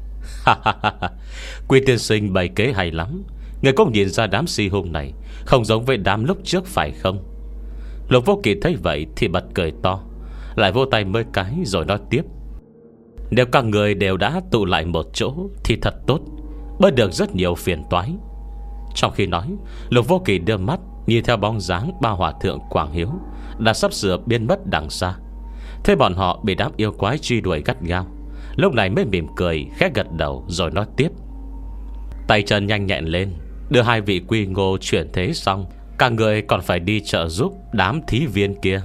Quy tiên sinh bày kế hay lắm. Người cũng nhìn ra đám Si Hùng này không giống với đám lúc trước phải không? Lục Vô Kỵ thấy vậy thì bật cười to, lại vỗ tay mấy cái rồi nói tiếp: nếu các người đều đã tụ lại một chỗ thì thật tốt, bớt được rất nhiều phiền toái. Trong khi nói, Lục Vô Kỵ đưa mắt nhìn theo bóng dáng ba hòa thượng Quảng Hiếu đã sắp sửa biến mất đằng xa. Thế bọn họ bị đám yêu quái truy đuổi gắt gao, lúc này mới mỉm cười khẽ gật đầu rồi nói tiếp: tay chân nhanh nhẹn lên, đưa hai vị quy ngô chuyển thế xong, cả người còn phải đi trợ giúp đám thí viên kia.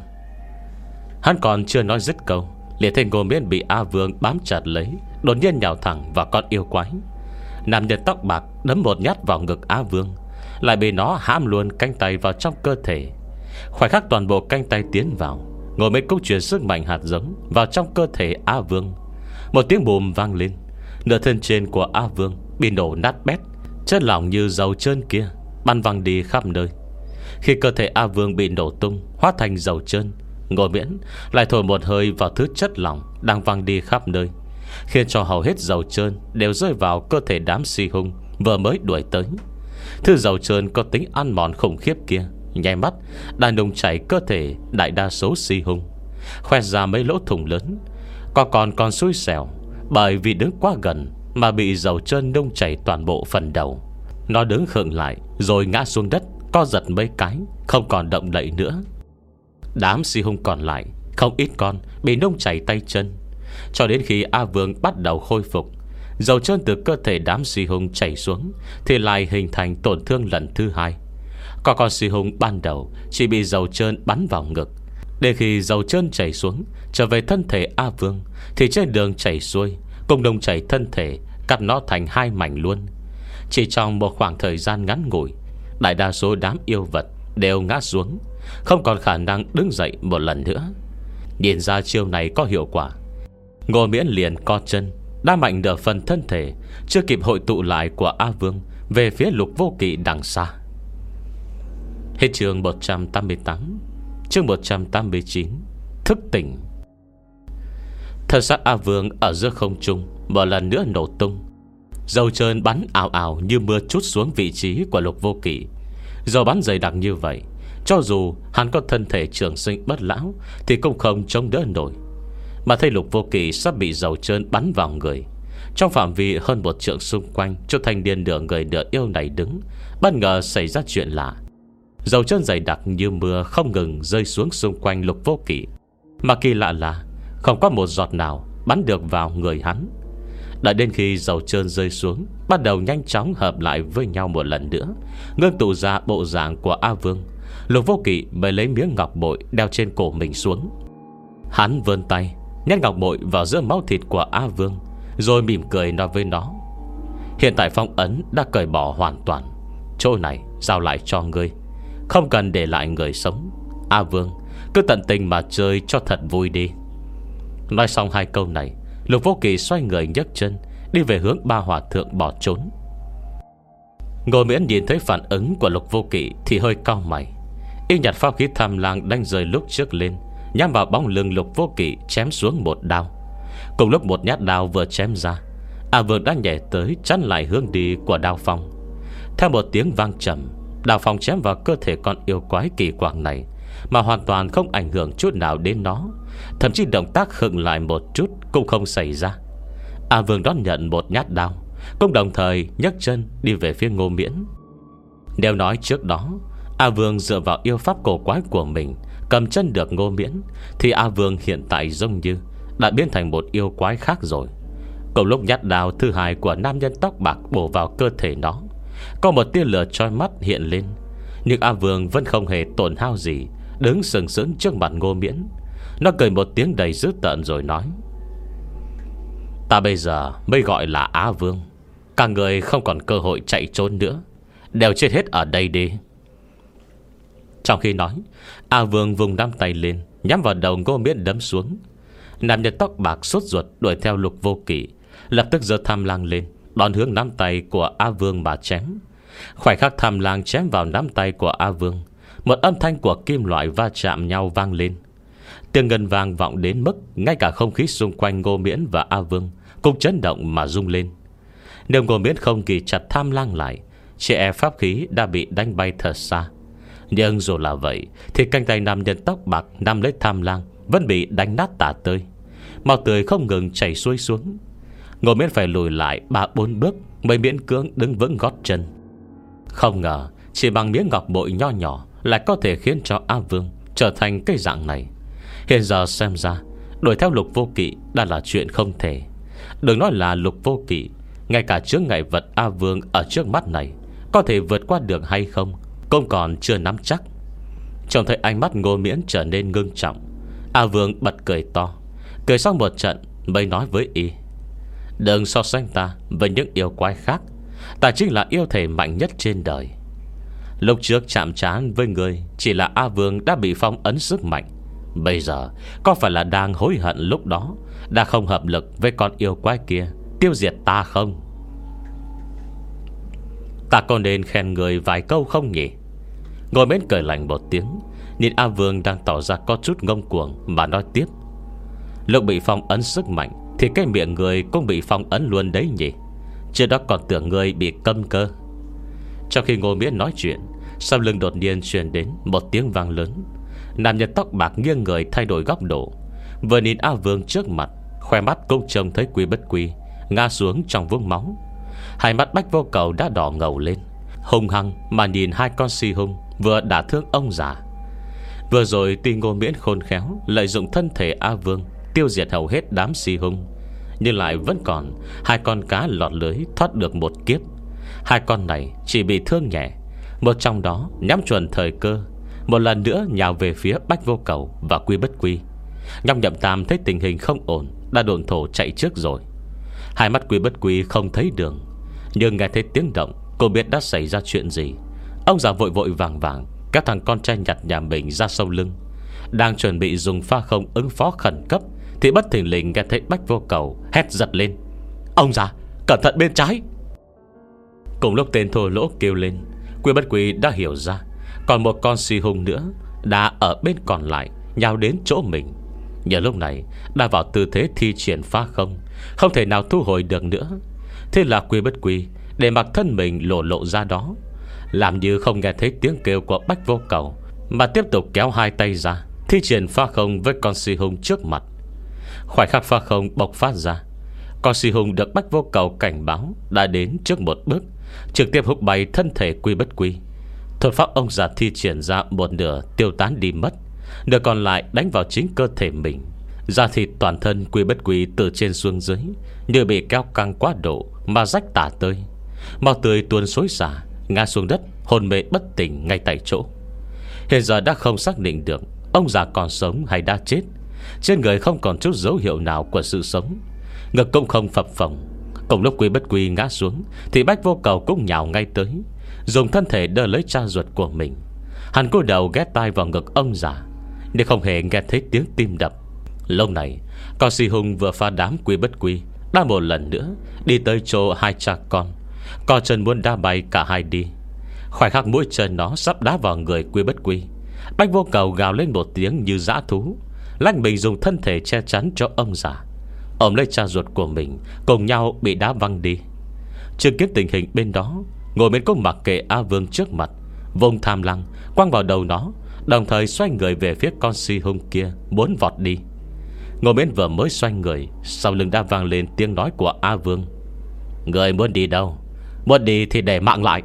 Hắn còn chưa nói dứt câu, liền thấy Ngô Miễn bị A Vương bám chặt lấy, đột nhiên nhào thẳng vào con yêu quái. Nam nhân tóc bạc đấm một nhát vào ngực A Vương, lại bị nó hãm luôn cánh tay vào trong cơ thể. Khoảnh khắc toàn bộ cánh tay tiến vào, Ngô Miễn cũng truyền sức mạnh hạt giống vào trong cơ thể A Vương. Một tiếng bùm vang lên, nửa thân trên của A Vương bị nổ nát bét, chất lỏng như dầu trơn kia bắn văng đi khắp nơi. Khi cơ thể A Vương bị nổ tung hóa thành dầu trơn, Ngô Miễn lại thổi một hơi vào thứ chất lỏng đang văng đi khắp nơi, khiến cho hầu hết dầu trơn đều rơi vào cơ thể đám Si Hùng vừa mới đuổi tới. Thứ dầu trơn có tính ăn mòn khủng khiếp kia nháy mắt đã nung chảy cơ thể đại đa số Si Hùng, khoét ra mấy lỗ thủng lớn. Còn còn còn xui xẻo, bởi vì đứng quá gần mà bị dầu trơn nung chảy toàn bộ phần đầu. Nó đứng khựng lại rồi ngã xuống đất, co giật mấy cái, không còn động đậy nữa. Đám Si Hùng còn lại không ít con bị nung chảy tay chân. Cho đến khi A Vương bắt đầu khôi phục, dầu trơn từ cơ thể đám Si Hùng chảy xuống thì lại hình thành tổn thương lần thứ hai. Còn con Si Hùng ban đầu chỉ bị dầu trơn bắn vào ngực. Đến khi dầu trơn chảy xuống trở về thân thể A Vương thì trên đường chảy xuôi cùng nung chảy thân thể, cắt nó thành hai mảnh luôn. Chỉ trong một khoảng thời gian ngắn ngủi, đại đa số đám yêu vật đều ngã xuống, không còn khả năng đứng dậy một lần nữa. Nhìn ra chiêu này có hiệu quả, Ngô Miễn liền co chân đá mạnh nửa phần thân thể chưa kịp hội tụ lại của A Vương về phía Lục Vô Kỵ đằng xa. Hết chương một trăm tám mươi tám. Chương một trăm tám mươi chín. Thức tỉnh. Thân xác A Vương ở giữa không trung một lần nữa nổ tung, dầu trơn bắn ào ào như mưa trút xuống vị trí của Lục Vô Kỵ. Dầu bắn dày đặc như vậy Cho dù hắn có thân thể trường sinh bất lão thì cũng không chống đỡ nổi. Mà thấy Lục Vô Kỵ sắp bị dầu trơn bắn vào người, trong phạm vi hơn một trượng xung quanh, cho thanh niên nửa người nửa yêu này đứng, bất ngờ xảy ra chuyện lạ. Dầu trơn dày đặc như mưa không ngừng rơi xuống xung quanh Lục Vô Kỵ. Mà kỳ lạ là không có một giọt nào bắn được vào người hắn. Đợi đến khi dầu trơn rơi xuống, bắt đầu nhanh chóng hợp lại với nhau một lần nữa, ngưng tụ ra bộ dạng của A Vương, Lục Vô Kỵ mới lấy miếng ngọc bội đeo trên cổ mình xuống. Hắn vươn tay nhét ngọc bội vào giữa máu thịt của A Vương, rồi mỉm cười nói với nó: hiện tại phong ấn đã cởi bỏ hoàn toàn, chỗ này giao lại cho ngươi, không cần để lại người sống. A Vương, cứ tận tình mà chơi cho thật vui đi. Nói xong hai câu này, Lục Vô Kỵ xoay người nhấc chân đi về hướng ba hòa thượng bỏ trốn. Ngô Miễn nhìn thấy phản ứng của Lục Vô Kỵ thì hơi cau mày. Y nhặt pháp khí Tham Lang đang rời lúc trước lên, nhắm vào bóng lưng Lục Vô Kỵ chém xuống một đao. Cùng lúc một nhát đao vừa chém ra, A Vương đã nhảy tới chắn lại hướng đi của đao phong. Theo một tiếng vang trầm, đao phong chém vào cơ thể con yêu quái kỳ quặc này, mà hoàn toàn không ảnh hưởng chút nào đến nó. Thậm chí động tác khựng lại một chút cũng không xảy ra. A Vương đón nhận một nhát đao, cũng đồng thời nhấc chân đi về phía Ngô Miễn. Nếu nói trước đó A Vương dựa vào yêu pháp cổ quái của mình cầm chân được Ngô Miễn, thì A Vương hiện tại giống như đã biến thành một yêu quái khác rồi. Cùng lúc nhát đao thứ hai của nam nhân tóc bạc bổ vào cơ thể nó, có một tia lửa chói mắt hiện lên, nhưng A Vương vẫn không hề tổn hao gì, đứng sừng sững trước mặt Ngô Miễn. Nó cười một tiếng đầy dữ tợn rồi nói: ta bây giờ mới gọi là Á Vương, cả người không còn cơ hội chạy trốn nữa, đều chết hết ở đây đi. Trong khi nói, A Vương vùng nắm tay lên, nhắm vào đầu Ngô Miễn đấm xuống. Nam nhân tóc bạc sốt ruột đuổi theo Lục Vô Kỵ, lập tức giơ Tham Lang lên, đón hướng nắm tay của A Vương mà chém. Khoảnh khắc Tham Lang chém vào nắm tay của A Vương, một âm thanh của kim loại va chạm nhau vang lên. Tiếng ngân vang vọng đến mức ngay cả không khí xung quanh Ngô Miễn và A Vương cũng chấn động mà rung lên. Nếu Ngô Miễn không kỳ chặt Tham Lang lại, chỉ e pháp khí đã bị đánh bay thật xa. Nhưng dù là vậy thì cánh tay nam nhân tóc bạc nắm lấy Tham Lang vẫn bị đánh nát tả tơi, máu tươi không ngừng chảy xuôi xuống. Ngô Miễn phải lùi lại ba bốn bước mới miễn cưỡng đứng vững gót chân. Không ngờ chỉ bằng miếng ngọc bội nho nhỏ lại có thể khiến cho A Vương trở thành cái dạng này. Hiện giờ xem ra đuổi theo Lục Vô Kỵ đã là chuyện không thể. Đừng nói là Lục Vô Kỵ, ngay cả chướng ngại vật A Vương ở trước mắt này có thể vượt qua được hay không cũng còn chưa nắm chắc. Trông thấy ánh mắt Ngô Miễn trở nên ngưng trọng, A Vương bật cười to. Cười xong một trận mới nói với y: đừng so sánh ta với những yêu quái khác, ta chính là yêu thể mạnh nhất trên đời. Lúc trước chạm trán với người chỉ là A Vương đã bị phong ấn sức mạnh, bây giờ có phải là đang hối hận lúc đó đã không hợp lực với con yêu quái kia tiêu diệt ta không? Ta có nên khen người vài câu không nhỉ? Ngồi Miễn cười lạnh một tiếng, nhìn A Vương đang tỏ ra có chút ngông cuồng mà nói tiếp: lúc bị phong ấn sức mạnh thì cái miệng người cũng bị phong ấn luôn đấy nhỉ? Chưa đó còn tưởng người bị câm cơ. Trong khi Ngô Miễn nói chuyện, sau lưng đột nhiên truyền đến một tiếng vang lớn. Nam nhân tóc bạc nghiêng người thay đổi góc độ, vừa nhìn A Vương trước mặt, khoe mắt cũng trông thấy Quy Bất Quy ngã xuống trong vũng máu. Hai mắt Bách Vô Cầu đã đỏ ngầu lên, hung hăng mà nhìn hai con si hung vừa đả thương ông già. Vừa rồi tuy Ngô Miễn khôn khéo lợi dụng thân thể A Vương tiêu diệt hầu hết đám si hung, nhưng lại vẫn còn hai con cá lọt lưới thoát được một kiếp. Hai con này chỉ bị thương nhẹ, một trong đó nhắm chuẩn thời cơ, một lần nữa nhào về phía Bách Vô Cầu và Quy Bất Quy. Nhóc Nhậm Tam thấy tình hình không ổn, đã độn thổ chạy trước rồi. Hai mắt Quy Bất Quy không thấy đường, nhưng nghe thấy tiếng động, cô biết đã xảy ra chuyện gì. Ông già vội vội vàng vàng các thằng con trai nhặt nhà mình ra sau lưng, đang chuẩn bị dùng pha không ứng phó khẩn cấp, thì bất thình lình nghe thấy Bách Vô Cầu hét giật lên: ông già, cẩn thận bên trái! Cùng lúc tên thô lỗ kêu lên, Quy Bất Quy đã hiểu ra còn một con si hung nữa đã ở bên còn lại nhào đến chỗ mình. Nhờ lúc này đã vào tư thế thi triển phá không, không thể nào thu hồi được nữa. Thế là Quy Bất Quy để mặc thân mình lộ lộ ra đó, làm như không nghe thấy tiếng kêu của Bách Vô Cầu, mà tiếp tục kéo hai tay ra, thi triển pha không với con si hung trước mặt. Khoảnh khắc pha không bộc phát ra, con si hung được Bách Vô Cầu cảnh báo đã đến trước một bước, trực tiếp húc bay thân thể Quy Bất Quy. Thuật pháp ông già thi triển ra một nửa tiêu tán đi mất, nửa còn lại đánh vào chính cơ thể mình. Da thịt toàn thân Quy Bất Quy từ trên xuống dưới như bị kéo căng quá độ mà rách tả tơi, máu tươi tuôn xối xả, ngã xuống đất hôn mê bất tỉnh ngay tại chỗ. Hiện giờ đã không xác định được ông già còn sống hay đã chết. Trên người không còn chút dấu hiệu nào của sự sống, ngực cũng không phập phồng. Cùng lúc Quy Bất Quy ngã xuống thì Bách Vô Cầu cũng nhào ngay tới, dùng thân thể đỡ lấy cha ruột của mình. Hắn cúi đầu ghé tai vào ngực ông già, nhưng không hề nghe thấy tiếng tim đập. Lúc này con si hung vừa phá đám Quy Bất Quy đã một lần nữa đi tới chỗ hai cha con, co chân muốn đá bay cả hai đi. Khoảnh khắc mũi chân nó sắp đá vào người Quy Bất Quy, Bách Vô Cầu gào lên một tiếng như dã thú, lách mình dùng thân thể che chắn cho ông già, ôm lấy cha ruột của mình, cùng nhau bị đá văng đi. Chứng kiến tình hình bên đó, Ngô Miễn cũng mặc kệ A Vương trước mặt, vùng tham lăng quăng vào đầu nó, đồng thời xoay người về phía con si hung kia muốn vọt đi. Ngô Miễn vừa mới xoay người, sau lưng đã vang lên tiếng nói của A Vương: "Người muốn đi đâu? Muốn đi thì để mạng lại."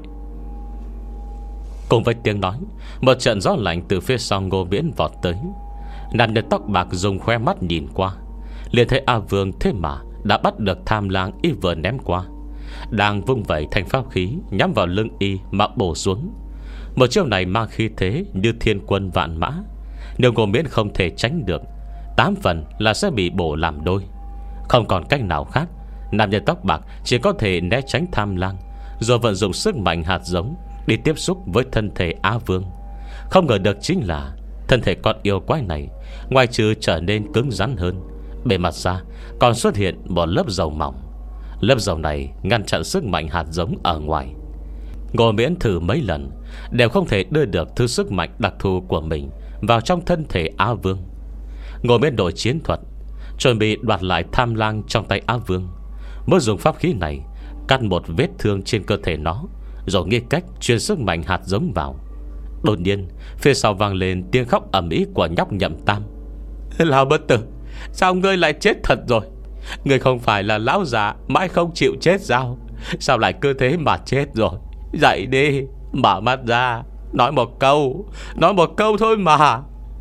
Cùng với tiếng nói, một trận gió lạnh từ phía sau Ngô Miễn vọt tới. Nam nhân tóc bạc dùng khoe mắt nhìn qua, liền thấy A Vương thế mà đã bắt được tham lang y vừa ném qua, đang vung vẩy thành pháp khí nhắm vào lưng y mà bổ xuống. Một chiêu này mang khí thế như thiên quân vạn mã, nếu Ngô Miễn không thể tránh được, tám phần là sẽ bị bổ làm đôi. Không còn cách nào khác, nam nhân tóc bạc chỉ có thể né tránh tham lang, rồi vận dụng sức mạnh hạt giống đi tiếp xúc với thân thể A Vương. Không ngờ được chính là thân thể con yêu quái này, ngoài trừ trở nên cứng rắn hơn, bề mặt ra còn xuất hiện một lớp dầu mỏng. Lớp dầu này ngăn chặn sức mạnh hạt giống ở ngoài. Ngô Miễn thử mấy lần đều không thể đưa được thứ sức mạnh đặc thù của mình vào trong thân thể A Vương. Ngô Miễn đổi chiến thuật, chuẩn bị đoạt lại tham lang trong tay A Vương, mới dùng pháp khí này cắt một vết thương trên cơ thể nó, rồi nghĩ cách truyền sức mạnh hạt giống vào. Đột nhiên phía sau vang lên tiếng khóc ầm ĩ của nhóc Nhậm Tam: "Lão bất tử, sao ngươi lại chết thật rồi? Ngươi không phải là lão già mãi không chịu chết sao? Sao lại cứ thế mà chết rồi? Dậy đi, mở mắt ra, nói một câu, nói một câu thôi mà."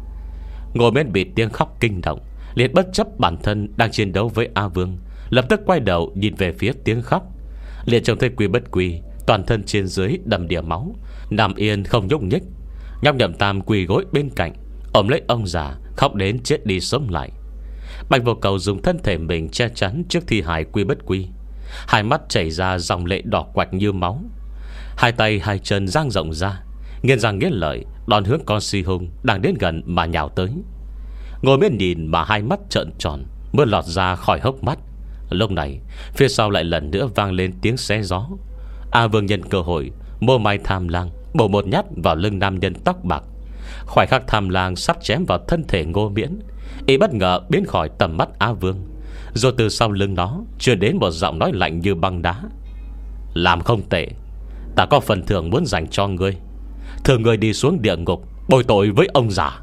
Ngô Miễn bị tiếng khóc kinh động, liền bất chấp bản thân đang chiến đấu với A Vương, lập tức quay đầu nhìn về phía tiếng khóc. Liền trông thấy Quy Bất Quy toàn thân trên dưới đầm đìa máu, nằm yên không nhúc nhích. Nhóc Nhậm Tam quỳ gối bên cạnh, ôm lấy ông già, khóc đến chết đi sống lại. Bạch Vô Cầu dùng thân thể mình che chắn trước thi hài Quy Bất Quy, hai mắt chảy ra dòng lệ đỏ quạch như máu, hai tay hai chân dang rộng ra, nghiến răng nghiến lợi đòn hướng con si hung đang đến gần mà nhào tới. Ngồi bên nhìn mà hai mắt trợn tròn, mưa lọt ra khỏi hốc mắt. Lúc này phía sau lại lần nữa vang lên tiếng xé gió. A Vương nhân cơ hội mô mai tham lang bổ một nhát vào lưng nam nhân tóc bạc. Khoảnh khắc tham lang sắp chém vào thân thể Ngô Miễn, y bất ngờ biến khỏi tầm mắt A Vương, rồi từ sau lưng nó truyền đến một giọng nói lạnh như băng đá: "Làm không tệ, ta có phần thưởng muốn dành cho ngươi. Thưởng ngươi đi xuống địa ngục bồi tội với ông già."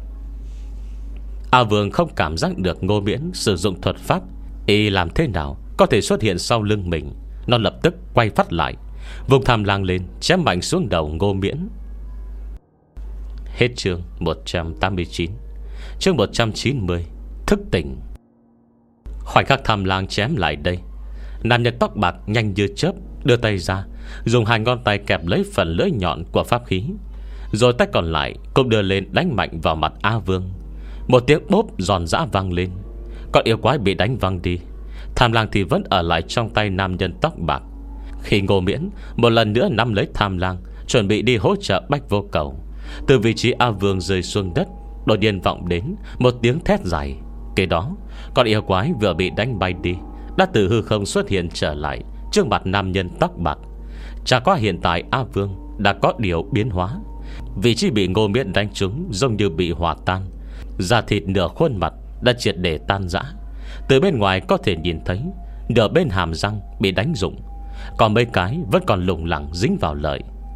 A Vương không cảm giác được Ngô Miễn sử dụng thuật pháp, y làm thế nào có thể xuất hiện sau lưng mình. Nó lập tức quay phát lại, vùng tham lang lên chém mạnh xuống đầu Ngô Miễn. Hết chương một trăm tám mươi chín. Chương một trăm chín mươi Thức tỉnh. Khoảnh khắc tham lang chém lại đây, nam nhân tóc bạc nhanh như chớp đưa tay ra, dùng hai ngón tay kẹp lấy phần lưỡi nhọn của pháp khí, rồi tay còn lại cũng đưa lên đánh mạnh vào mặt A Vương. Một tiếng bốp giòn giã vang lên, con yêu quái bị đánh văng đi. Tham lang thì vẫn ở lại trong tay nam nhân tóc bạc. Khi Ngô Miễn một lần nữa nắm lấy tham lang, chuẩn bị đi hỗ trợ Bách Vô Cầu, từ vị trí A Vương rơi xuống đất, đột nhiên vọng đến một tiếng thét dài. Kế đó con yêu quái vừa bị đánh bay đi đã từ hư không xuất hiện trở lại trước mặt nam nhân tóc bạc. Chả qua hiện tại A Vương đã có điều biến hóa. Vị trí bị Ngô Miễn đánh trúng giống như bị hòa tan, da thịt nửa khuôn mặt đã triệt để tan rã. Từ bên ngoài có thể nhìn thấy nửa bên hàm răng bị đánh rụng, còn mấy cái vẫn còn lủng lẳng dính vào lợi.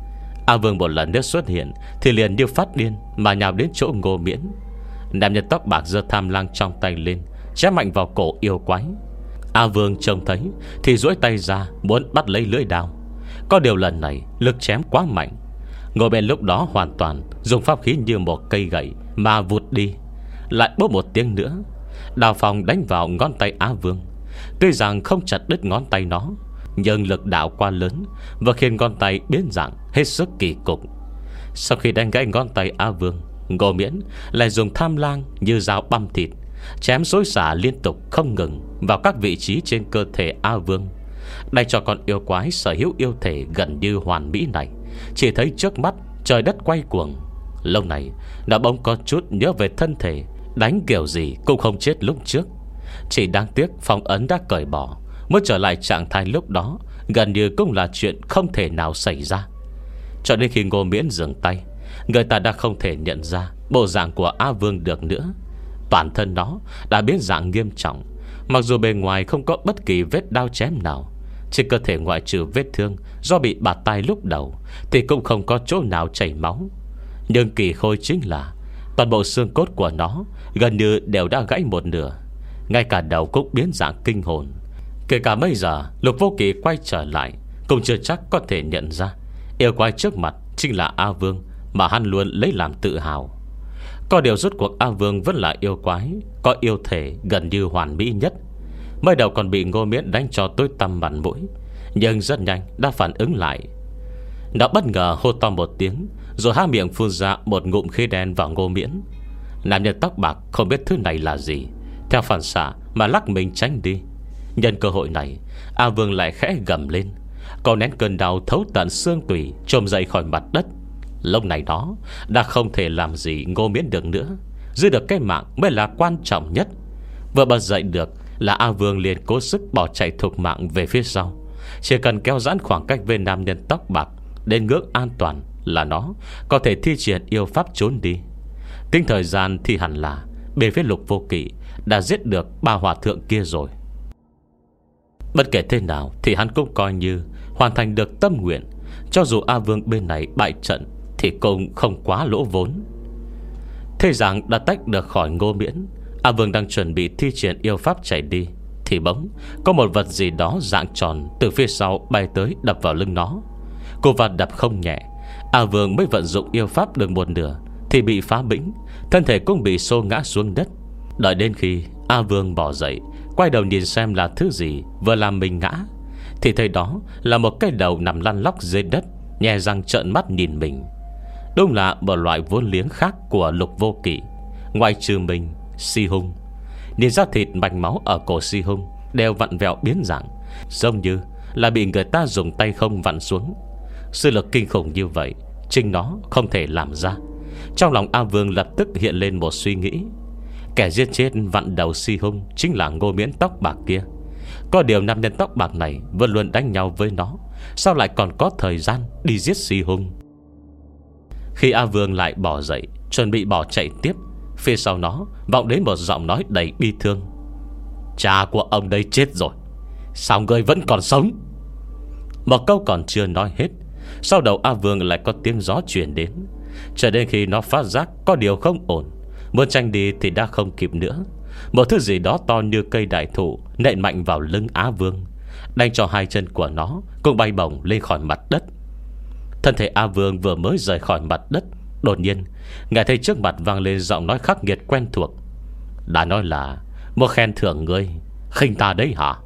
A Vương một lần nữa xuất hiện thì liền như phát điên mà nhào đến chỗ Ngô Miễn. Nam nhân tóc bạc giơ tham lang trong tay lên, chém mạnh vào cổ yêu quái. A Vương trông thấy thì duỗi tay ra muốn bắt lấy lưỡi đao. Có điều lần này lực chém quá mạnh. Ngô Miễn lúc đó hoàn toàn dùng pháp khí như một cây gậy mà vụt đi. Lại bốp một tiếng nữa, đao phong đánh vào ngón tay A Vương. Tuy rằng không chặt đứt ngón tay nó, nhưng lực đạo quá lớn và khiến ngón tay biến dạng hết sức kỳ cục. Sau khi đánh gãy ngón tay A Vương, Ngô Miễn lại dùng tham lang như dao băm thịt, chém xối xả liên tục không ngừng vào các vị trí trên cơ thể A Vương. Đây cho con yêu quái sở hữu yêu thể gần như hoàn mỹ này chỉ thấy trước mắt trời đất quay cuồng. Lâu này nó bỗng có chút nhớ về thân thể, đánh kiểu gì cũng không chết lúc trước. Chỉ đáng tiếc phong ấn đã cởi bỏ, mới trở lại trạng thái lúc đó gần như cũng là chuyện không thể nào xảy ra. Cho đến khi Ngô Miễn dừng tay, người ta đã không thể nhận ra bộ dạng của A Vương được nữa. Toàn thân nó đã biến dạng nghiêm trọng. Mặc dù bề ngoài không có bất kỳ vết đao chém nào, trên cơ thể ngoại trừ vết thương do bị bạt tai lúc đầu thì cũng không có chỗ nào chảy máu. Nhưng kỳ khôi chính là toàn bộ xương cốt của nó gần như đều đã gãy một nửa, ngay cả đầu cũng biến dạng kinh hồn. Kể cả bây giờ Lục Vô Kỵ quay trở lại cũng chưa chắc có thể nhận ra yêu quái trước mặt chính là A Vương mà hắn luôn lấy làm tự hào. Có điều rốt cuộc A Vương vẫn là yêu quái có yêu thể gần như hoàn mỹ nhất. Mới đầu còn bị Ngô Miễn đánh cho tối tăm mặt mũi, nhưng rất nhanh đã phản ứng lại. Nó bất ngờ hô to một tiếng, rồi há miệng phun ra một ngụm khí đen vào Ngô Miễn. Nam nhân tóc bạc không biết thứ này là gì, theo phản xạ mà lắc mình tránh đi. Nhân cơ hội này, A Vương lại khẽ gầm lên, còn nén cơn đau thấu tận xương tủy trồm dậy khỏi mặt đất. Lúc này đó đã không thể làm gì Ngô Miễn được nữa. Giữ được cái mạng mới là quan trọng nhất. Vừa bật dậy được là A Vương liền cố sức bỏ chạy thục mạng về phía sau. Chỉ cần kéo giãn khoảng cách với nam nhân tóc bạc đến ngưỡng an toàn là nó có thể thi triển yêu pháp trốn đi. Tính thời gian thì hẳn là bên phía Lục Vô Kỵ đã giết được ba hòa thượng kia rồi. Bất kể thế nào thì hắn cũng coi như hoàn thành được tâm nguyện. Cho dù A Vương bên này bại trận thì cũng không quá lỗ vốn. Thế rằng đã tách được khỏi Ngô Miễn, A Vương đang chuẩn bị thi triển yêu pháp chạy đi thì bỗng có một vật gì đó dạng tròn từ phía sau bay tới đập vào lưng nó. Cô vật đập không nhẹ. A Vương mới vận dụng yêu pháp được một nửa thì bị phá bĩnh, thân thể cũng bị xô ngã xuống đất. Đợi đến khi A Vương bỏ dậy, quay đầu nhìn xem là thứ gì vừa làm mình ngã, thì thấy đó là một cái đầu nằm lăn lóc dưới đất, nhè răng trợn mắt nhìn mình. Đúng là một loại vốn liếng khác của Lục Vô Kỵ. Ngoài trừ mình, Si Hung, nhìn ra thịt mạch máu ở cổ Si Hung đều vặn vẹo biến dạng, giống như là bị người ta dùng tay không vặn xuống. Sự lực kinh khủng như vậy chính nó không thể làm ra. Trong lòng A Vương lập tức hiện lên một suy nghĩ. Kẻ giết chết vặn đầu Si Hung chính là Ngô Miễn tóc bạc kia. Có điều nam nhân tóc bạc này vẫn luôn đánh nhau với nó, sao lại còn có thời gian đi giết Si Hung? Khi A Vương lại bỏ dậy chuẩn bị bỏ chạy tiếp, phía sau nó vọng đến một giọng nói đầy bi thương. Cha của ông đây chết rồi, sao ngươi vẫn còn sống? Một câu còn chưa nói hết, sau đầu A Vương lại có tiếng gió truyền đến. Cho đến khi nó phát giác có điều không ổn, muốn tranh đi thì đã không kịp nữa. Một thứ gì đó to như cây đại thụ nện mạnh vào lưng Á Vương, đánh cho hai chân của nó cũng bay bổng lên khỏi mặt đất. Thân thể A Vương vừa mới rời khỏi mặt đất, đột nhiên nghe thấy trước mặt vang lên giọng nói khắc nghiệt quen thuộc. Đã nói là một khen thưởng ngươi, khinh ta đấy hả?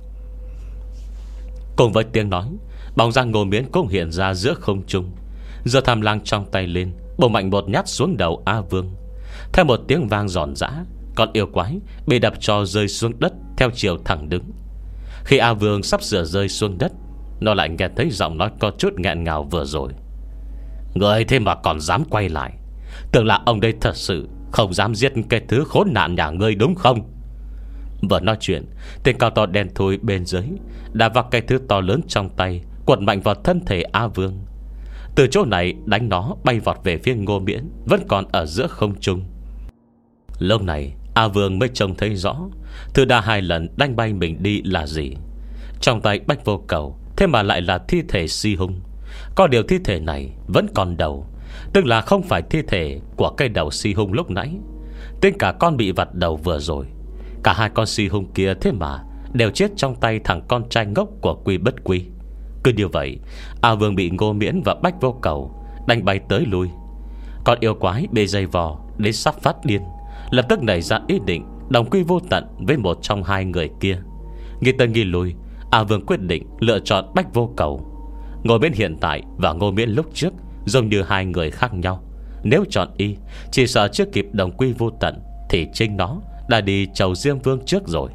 Cùng với tiếng nói, bóng dáng Ngô Miễn cũng hiện ra giữa không trung, giơ tham lang trong tay lên, bổ mạnh một nhát xuống đầu A Vương. Theo một tiếng vang giòn giã, con yêu quái bị đập cho rơi xuống đất theo chiều thẳng đứng. Khi A Vương sắp sửa rơi xuống đất, nó lại nghe thấy giọng nói có chút nghẹn ngào vừa rồi. Người thế mà còn dám quay lại, tưởng là ông đây thật sự không dám giết cái thứ khốn nạn nhà ngươi đúng không? Vừa nói chuyện, tên cao to đen thui bên dưới đã vác cái thứ to lớn trong tay, quật mạnh vào thân thể A Vương. Từ chỗ này đánh nó bay vọt về phía Ngô Miễn vẫn còn ở giữa không trung. Lúc này A Vương mới trông thấy rõ thứ đã hai lần đánh bay mình đi là gì. Trong tay Bách Vô Cầu thế mà lại là thi thể Si Hung. Có điều thi thể này vẫn còn đầu, tức là không phải thi thể của cây đầu si hung lúc nãy. Tính cả con bị vặt đầu vừa rồi, cả hai con si hung kia thế mà đều chết trong tay thằng con trai ngốc của Quy Bất Quy. Cứ như vậy, A Vương bị Ngô Miễn và Bách Vô Cầu đánh bay tới lui. Con yêu quái bị dây vò đến sắp phát điên, lập tức nảy ra ý định đồng quy vô tận với một trong hai người kia. Nghi tới nghi lui, A Vương quyết định lựa chọn Bách Vô Cầu. Ngô Miễn hiện tại và Ngô Miễn lúc trước giống như hai người khác nhau. Nếu chọn y, chỉ sợ chưa kịp đồng quy vô tận thì chính nó đã đi chầu Diêm Vương trước rồi.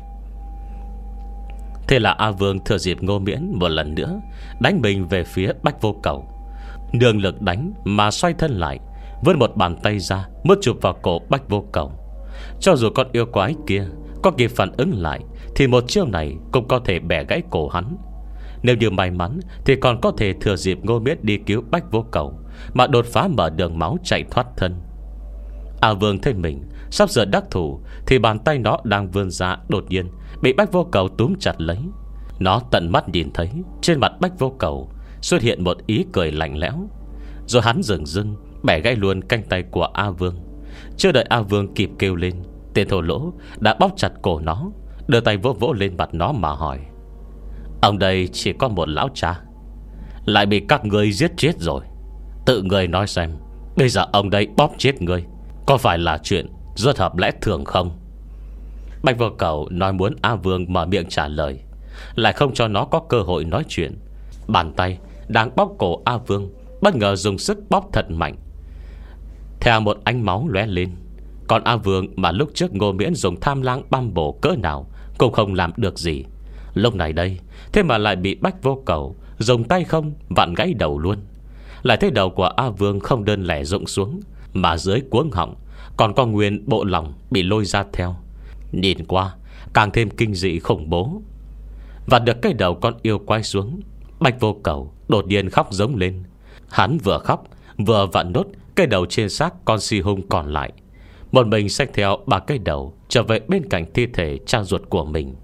Thế là A Vương thừa dịp Ngô Miễn một lần nữa đánh mình về phía Bách Vô Cầu. Nương lực đánh mà xoay thân lại, vươn một bàn tay ra muốn chụp vào cổ Bách Vô Cầu. Cho dù con yêu quái kia có kịp phản ứng lại thì một chiêu này cũng có thể bẻ gãy cổ hắn. Nếu như may mắn thì còn có thể thừa dịp Ngô Miễn đi cứu Bách Vô Cầu mà đột phá mở đường máu chạy thoát thân. A Vương thấy mình sắp giờ đắc thủ thì bàn tay nó đang vươn ra đột nhiên bị Bách Vô Cầu túm chặt lấy. Nó tận mắt nhìn thấy trên mặt Bách Vô Cầu xuất hiện một ý cười lạnh lẽo, rồi hắn dừng dưng bẻ gãy luôn cánh tay của A Vương. Chưa đợi A Vương kịp kêu lên, tên thô lỗ đã bóp chặt cổ nó, đưa tay vỗ vỗ lên mặt nó mà hỏi: ông đây chỉ có một lão cha, lại bị các ngươi giết chết rồi. Tự ngươi nói xem, bây giờ ông đây bóp chết ngươi có phải là chuyện rất hợp lẽ thường không? Bạch Vô Cầu nói muốn A Vương mở miệng trả lời, lại không cho nó có cơ hội nói chuyện. Bàn tay đang bóp cổ A Vương bất ngờ dùng sức bóp thật mạnh, theo một ánh máu lóe lên. Còn A Vương mà lúc trước Ngô Miễn dùng tham lang băm bổ cỡ nào cũng không làm được gì, lúc này đây thế mà lại bị Bách Vô Cầu dùng tay không vặn gãy đầu luôn. Lại thấy đầu của A Vương không đơn lẻ rụng xuống, mà dưới cuống họng còn có nguyên bộ lòng bị lôi ra theo. Nhìn qua càng thêm kinh dị khủng bố. Và được cái đầu con yêu quay xuống, Bách Vô Cầu đột nhiên khóc giống lên. Hắn vừa khóc vừa vặn nốt cái đầu trên xác con si hung còn lại, một mình xách theo ba cái đầu trở về bên cạnh thi thể cha ruột của mình.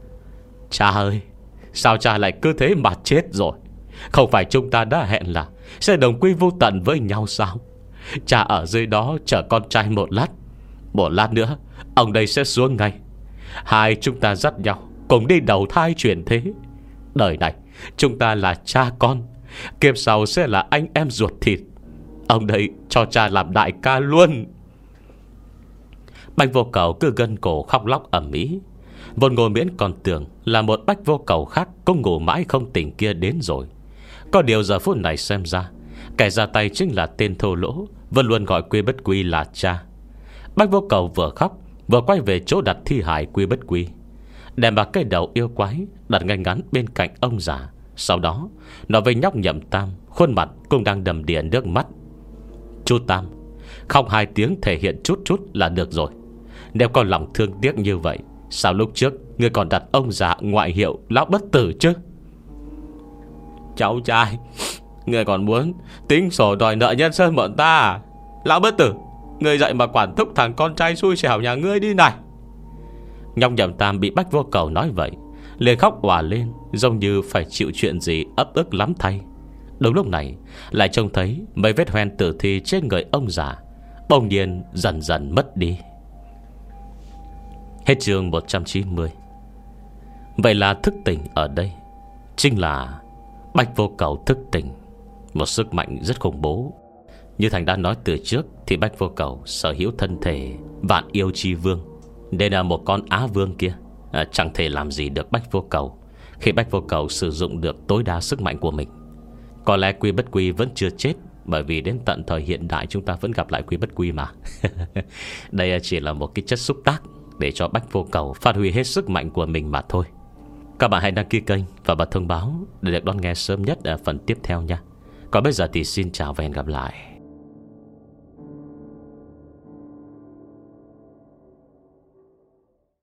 Cha ơi, sao cha lại cứ thế mà chết rồi? Không phải chúng ta đã hẹn là sẽ đồng quy vô tận với nhau sao? Cha ở dưới đó chờ con trai một lát, một lát nữa ông đây sẽ xuống ngay. Hai chúng ta dắt nhau cùng đi đầu thai chuyển thế. Đời này chúng ta là cha con, kiếp sau sẽ là anh em ruột thịt. Ông đây cho cha làm đại ca luôn. Bách Vô Cầu cứ gân cổ khóc lóc ầm ĩ. Vốn Ngô Miễn còn tưởng là một Bách Vô Cầu khác cũng ngủ mãi không tỉnh kia đến rồi. Có điều giờ phút này xem ra, kẻ ra tay chính là tên thô lỗ vẫn luôn gọi Quy Bất Quy là cha. Bách Vô Cầu vừa khóc vừa quay về chỗ đặt thi hài Quy Bất Quy, đem bạc cái đầu yêu quái đặt ngay ngắn bên cạnh ông già. Sau đó nói với nhóc Nhậm Tam, khuôn mặt cũng đang đầm đìa nước mắt: chú Tam, khóc hai tiếng thể hiện chút chút là được rồi. Nếu có lòng thương tiếc như vậy, sao lúc trước ngươi còn đặt ông già ngoại hiệu lão bất tử chứ? Cháu trai, ngươi còn muốn tính sổ đòi nợ nhân sơn bọn ta? Lão bất tử, ngươi dậy mà quản thúc thằng con trai xui xẻo nhà ngươi đi này. Nhóc Nhậm Tam bị Bách Vô Cầu nói vậy liền khóc òa lên, giống như phải chịu chuyện gì ấp ức lắm thay. Đúng lúc này lại trông thấy mấy vết hoen tử thi trên người ông già bỗng nhiên dần dần mất đi. Hết chương một trăm chín mươi. Vậy là thức tỉnh ở đây chính là Bách Vô Cầu thức tỉnh, một sức mạnh rất khủng bố. Như Thành đã nói từ trước thì Bách Vô Cầu sở hữu thân thể vạn yêu chi vương, nên là một con Á Vương kia à, chẳng thể làm gì được Bách Vô Cầu khi Bách Vô Cầu sử dụng được tối đa sức mạnh của mình. Có lẽ Quy Bất Quy vẫn chưa chết, bởi vì đến tận thời hiện đại chúng ta vẫn gặp lại Quy Bất Quy mà. Đây chỉ là một cái chất xúc tác để cho Bách Vô Cầu phát huy hết sức mạnh của mình mà thôi. Các bạn hãy đăng ký kênh và bật thông báo để được đón nghe sớm nhất ở phần tiếp theo nha. Còn bây giờ thì xin chào và hẹn gặp lại.